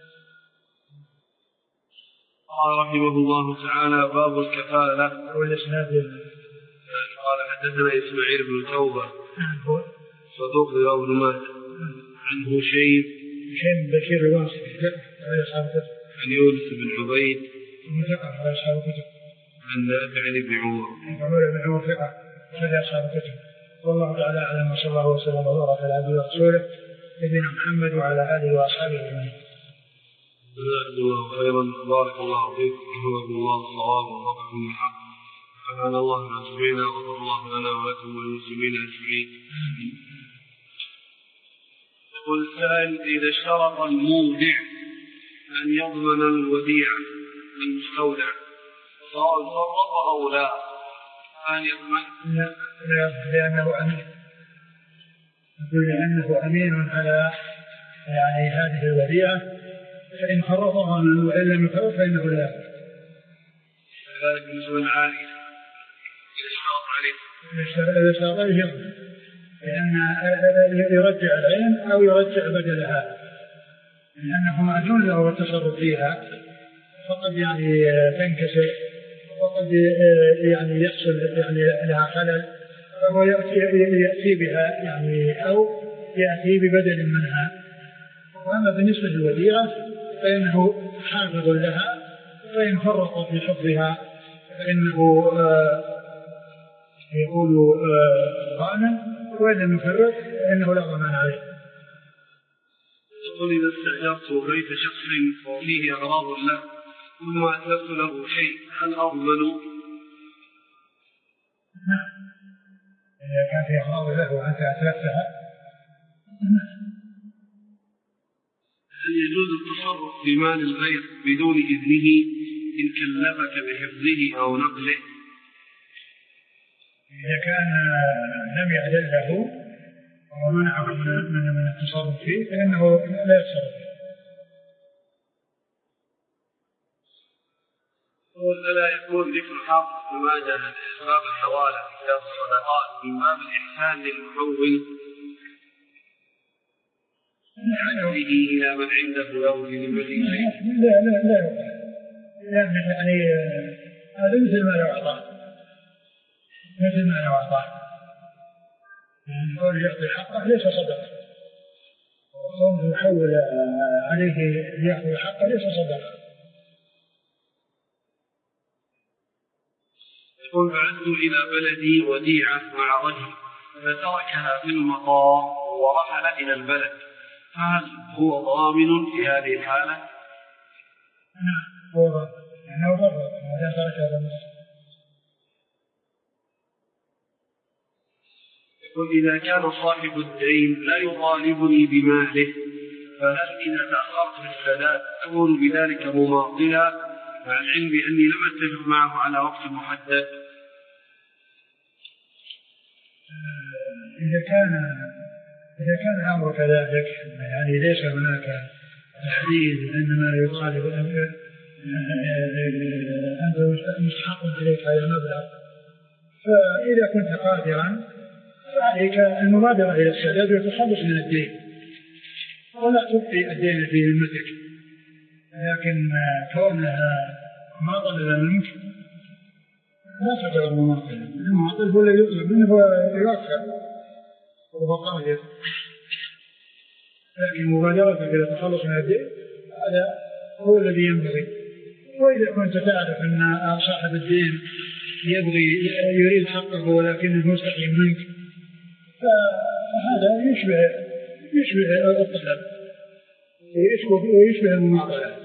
قال رحمه الله تعالى باب الكفالة والإسناد. قال حدثنا إسماعيل بن توبة صدوق رواه ابن ماجه عن هشيم بشير الواسطي أخرج أصحاب الكتب. عن يونس بن عبيد ثقة أخرج أصحاب الكتب. عن نافع عن ابن عمر ثقة أخرج أصحاب الكتب. والله تعالى أعلم، وصلى الله وسلم وبارك على عبده ورسوله نبينا محمد وعلى آله وأصحابه أجمعين. جزاكم الله خيرا، بارك الله فيكم، وجزاكم الله الصواب ووفقكم للحق. سبحان الله ما سمعنا، وغفر الله لنا ولكم وللمسلمين أجمعين. يقول السائل: إذا اشترط المودع أن يضمن الوديعة المستودع سواء فرط أو لا، أن يضمن؟ لا، لأنه أمين، يقول لأنه أمين على يعني هذه الوديعة، فإن فرطها وإن لم يفرط فإنه لا يفرط. كذلك بالنسبة للعالي إذا اشترط عليه، إذا اشترط عليه يضمن، لأن يرجع العين أو يرجع بدلها، لأنه مأذون له التصرف فيها، فقد يعني تنكسر وقد يعني يحصل يعني لها خلل، فهو يأتي بها يعني أو يأتي ببدل منها. وأما بالنسبة للوديعة فإنه حافظ لها، فإن فرط في حفظها فإنه يقول ضامن، وإن لم يفرط فإنه لا ضمان عليه. يقول: إذا استأجرت بيت شخص فيه أغراض له ثم أتلفت له شيء هل أضمن؟ إذا كان في أغراض له وأنت أتلفتها هل يجوز التصرف في مال الغير بدون إذنه إن كلفك بحفظه أو نقله؟ إذا كان لم يأذن له ومنعه من التصرف فيه فإنه لا يتصرف فيه. ولا يكون ذكر حافظ بما جاء في باب الحوالة في كتاب الصدقات من باب الإحسان للمحول به إلى من عنده أو لذمته؟ لا يعني هذا مثل ما لو أعطاه يعني يقول يعطي حقه ليس صدقة، وقوم يحول عليه يأخذ حقه ليس صدقة. يقول: بعثت إلى بلدي وديعة مع رجل فتركها في المطار ورحل إلى البلد، هل هو ضامن في هذه الحالة؟ نعم هو ضامن، لأنه فرط ما تركها في المطار. يقول: إذا كان صاحب الدين لا يطالبني بماله فهل إذا تأخرت في السداد أكون بذلك مماطلا مع العلم بأني لم أتفق معه على وقت محدد؟ إذا كان الأمر كذلك يعني ليس هناك تحديد إنما يطالب أنت مستحق إليك هذا المبلغ، فإذا كنت قادرا فعليك المبادرة إلى السداد والتخلص من الدين ولا تبقي الدين في ذمتك. لكن كونها ما طلب منك لا تعتبر مماطلة. المماطل هو الذي يطلب منه ويوفر وهو قادر، لكن مبادرتك إلى التخلص من الدين هذا هو الذي ينبغي. وإذا كنت تعرف أن صاحب الدين يريد حقه ولكنه مستحي منك فهذا يشبه الطلب ويشبه المماطلة.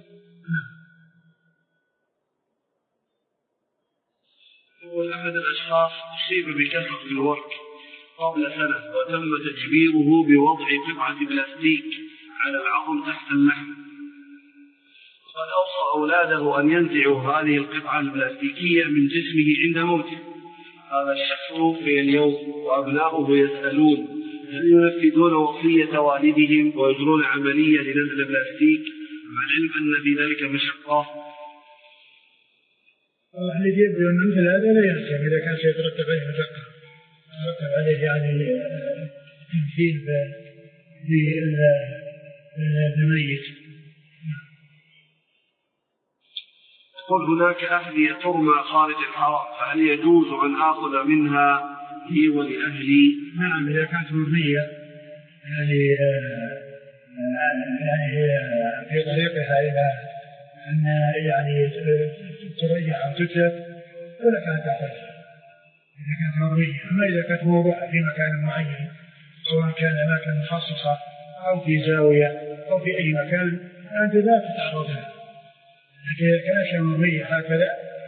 يقول أحد الأشخاص أصيب بكسر في الورك قبل سنة وتم تجبيره بوضع قطعة بلاستيك على العظم تحت اللحم، وقد أوصى أولاده أن ينزعوا هذه القطعة البلاستيكية من جسمه عند موته. هذا الشخص في اليوم وأبناؤه يسألون هل ينفذون وصية والدهم ويجرون عملية لنزل البلاستيك مع العلم أن في ذلك مشقة؟ اللي يبدو أن مثل هذا لا يلزم إذا كان سيترتب عليه مشقة، يترتب عليه يعني تمثيل بالميت. يقول هناك أهدية ترمى خارج الحرم، فهل يجوز أن آخذ منها لي ولأهلي؟ نعم إذا كانت مرمية يعني في طريقها إلى أن يعني تريح أو تتلف ولا كانت تأخذها إذا كانت مرمية. أما إذا كانت موضوعة في مكان معين سواء كان أماكن مخصصة أو في زاوية أو في أي مكان أنت لا تتعرضها. لكن إذا كانت مرمية هكذا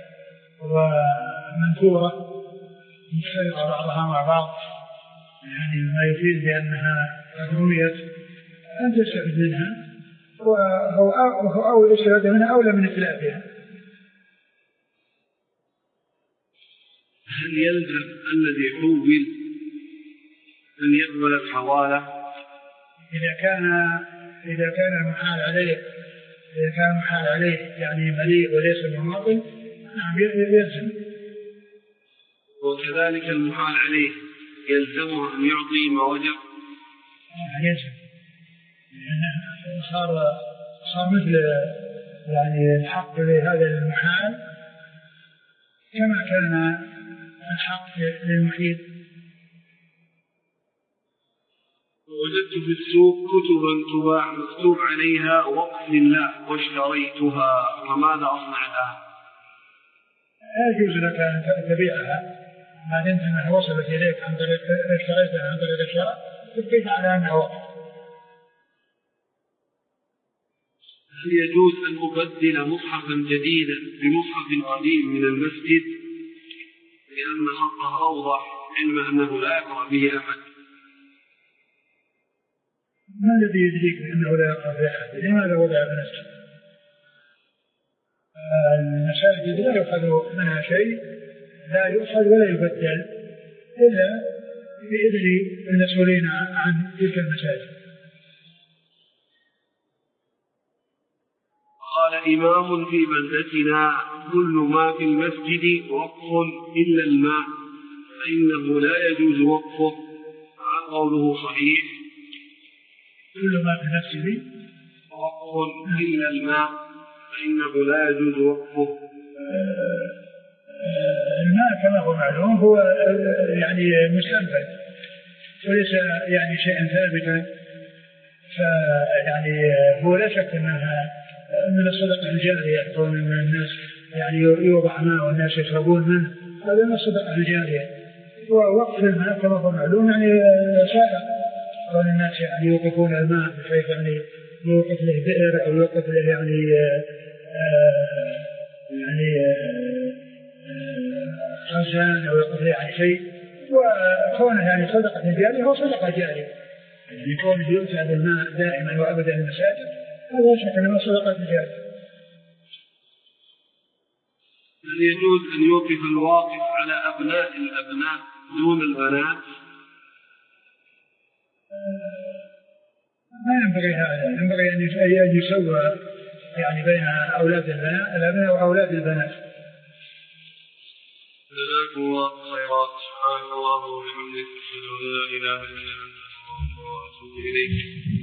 ومنثورة مختلطة بعضها مع بعض يعني ما يفيد بأنها مرمية أن تستفيد منها وهو الاستفادة منها أولى من إتلافها. هل يلزم الذي حول أن يقبل الحوالة؟ إذا كان المحال عليه يعني مليء وليس مماطل نعم يلزم. وكذلك المحال عليه يلزمه أن يعطي ما وجب؟ يلزم لأنه صار مثل يعني الحق لهذا المحال كما كان الحق للمحيط. وجدت في السوق كتبا تباع مكتوب عليها وقف لله واشتريتها، فماذا أصنع لها؟ لا يجوز لك أن تبيعها ما دمت أنها وصلت إليك عن طريق اشتريتها عن طريق الشراء تبقيت على أنها وقف. هل يجوز أن أبدل مصحفا جديدا بمصحف قديم من المسجد لأن خطه أوضح علم أنه لا يقرأ به أحد؟ ما الذي يدريك أنه لا يقرأ به أحد؟ لماذا وضع بنفسه؟ المساجد لا يؤخذ منها شيء، لا يؤخذ ولا يبدل إلا بإذن المسؤولين عن تلك المساجد. قال إمام في بلدتنا كل ما في المسجد وقف إلا الماء فإنه لا يجوز وقفه، قوله صحيح؟ كل ما في المسجد وقف إلا الماء فإنه لا يجوز وقفه. الماء كما هو معلوم هو يعني مستنفذ وليس يعني شيئا ثابتا، فيعني هو لا شك أنها من الصدقة الجارية كون الناس يعني يوضع ماء والناس يشربون منه، هذا من الصدقة الجارية. ووقف الماء كما هو معلوم يعني سابق كون الناس يعني يوقفون الماء بحيث يعني يوقف له بئر أو يوقف له يعني خزان أو يوقف له يعني شيء، وكونه يعني صدقة جارية هو صدقة جارية يعني كونه يؤتى بالماء دائما وأبدا المساجد هذا لا شك أنه صدقة جارية. هل يجوز أن يوقف الواقف على أبناء الأبناء دون البنات؟ ما ينبغي هذا، ينبغي أن يسوى يعني بين أولاد الأبناء وأولاد البنات. جزاكم الله خيرا. سبحانك اللهم وبحمدك أشهد أن لا إله إلا أنت أستغفرك وأتوب إليك.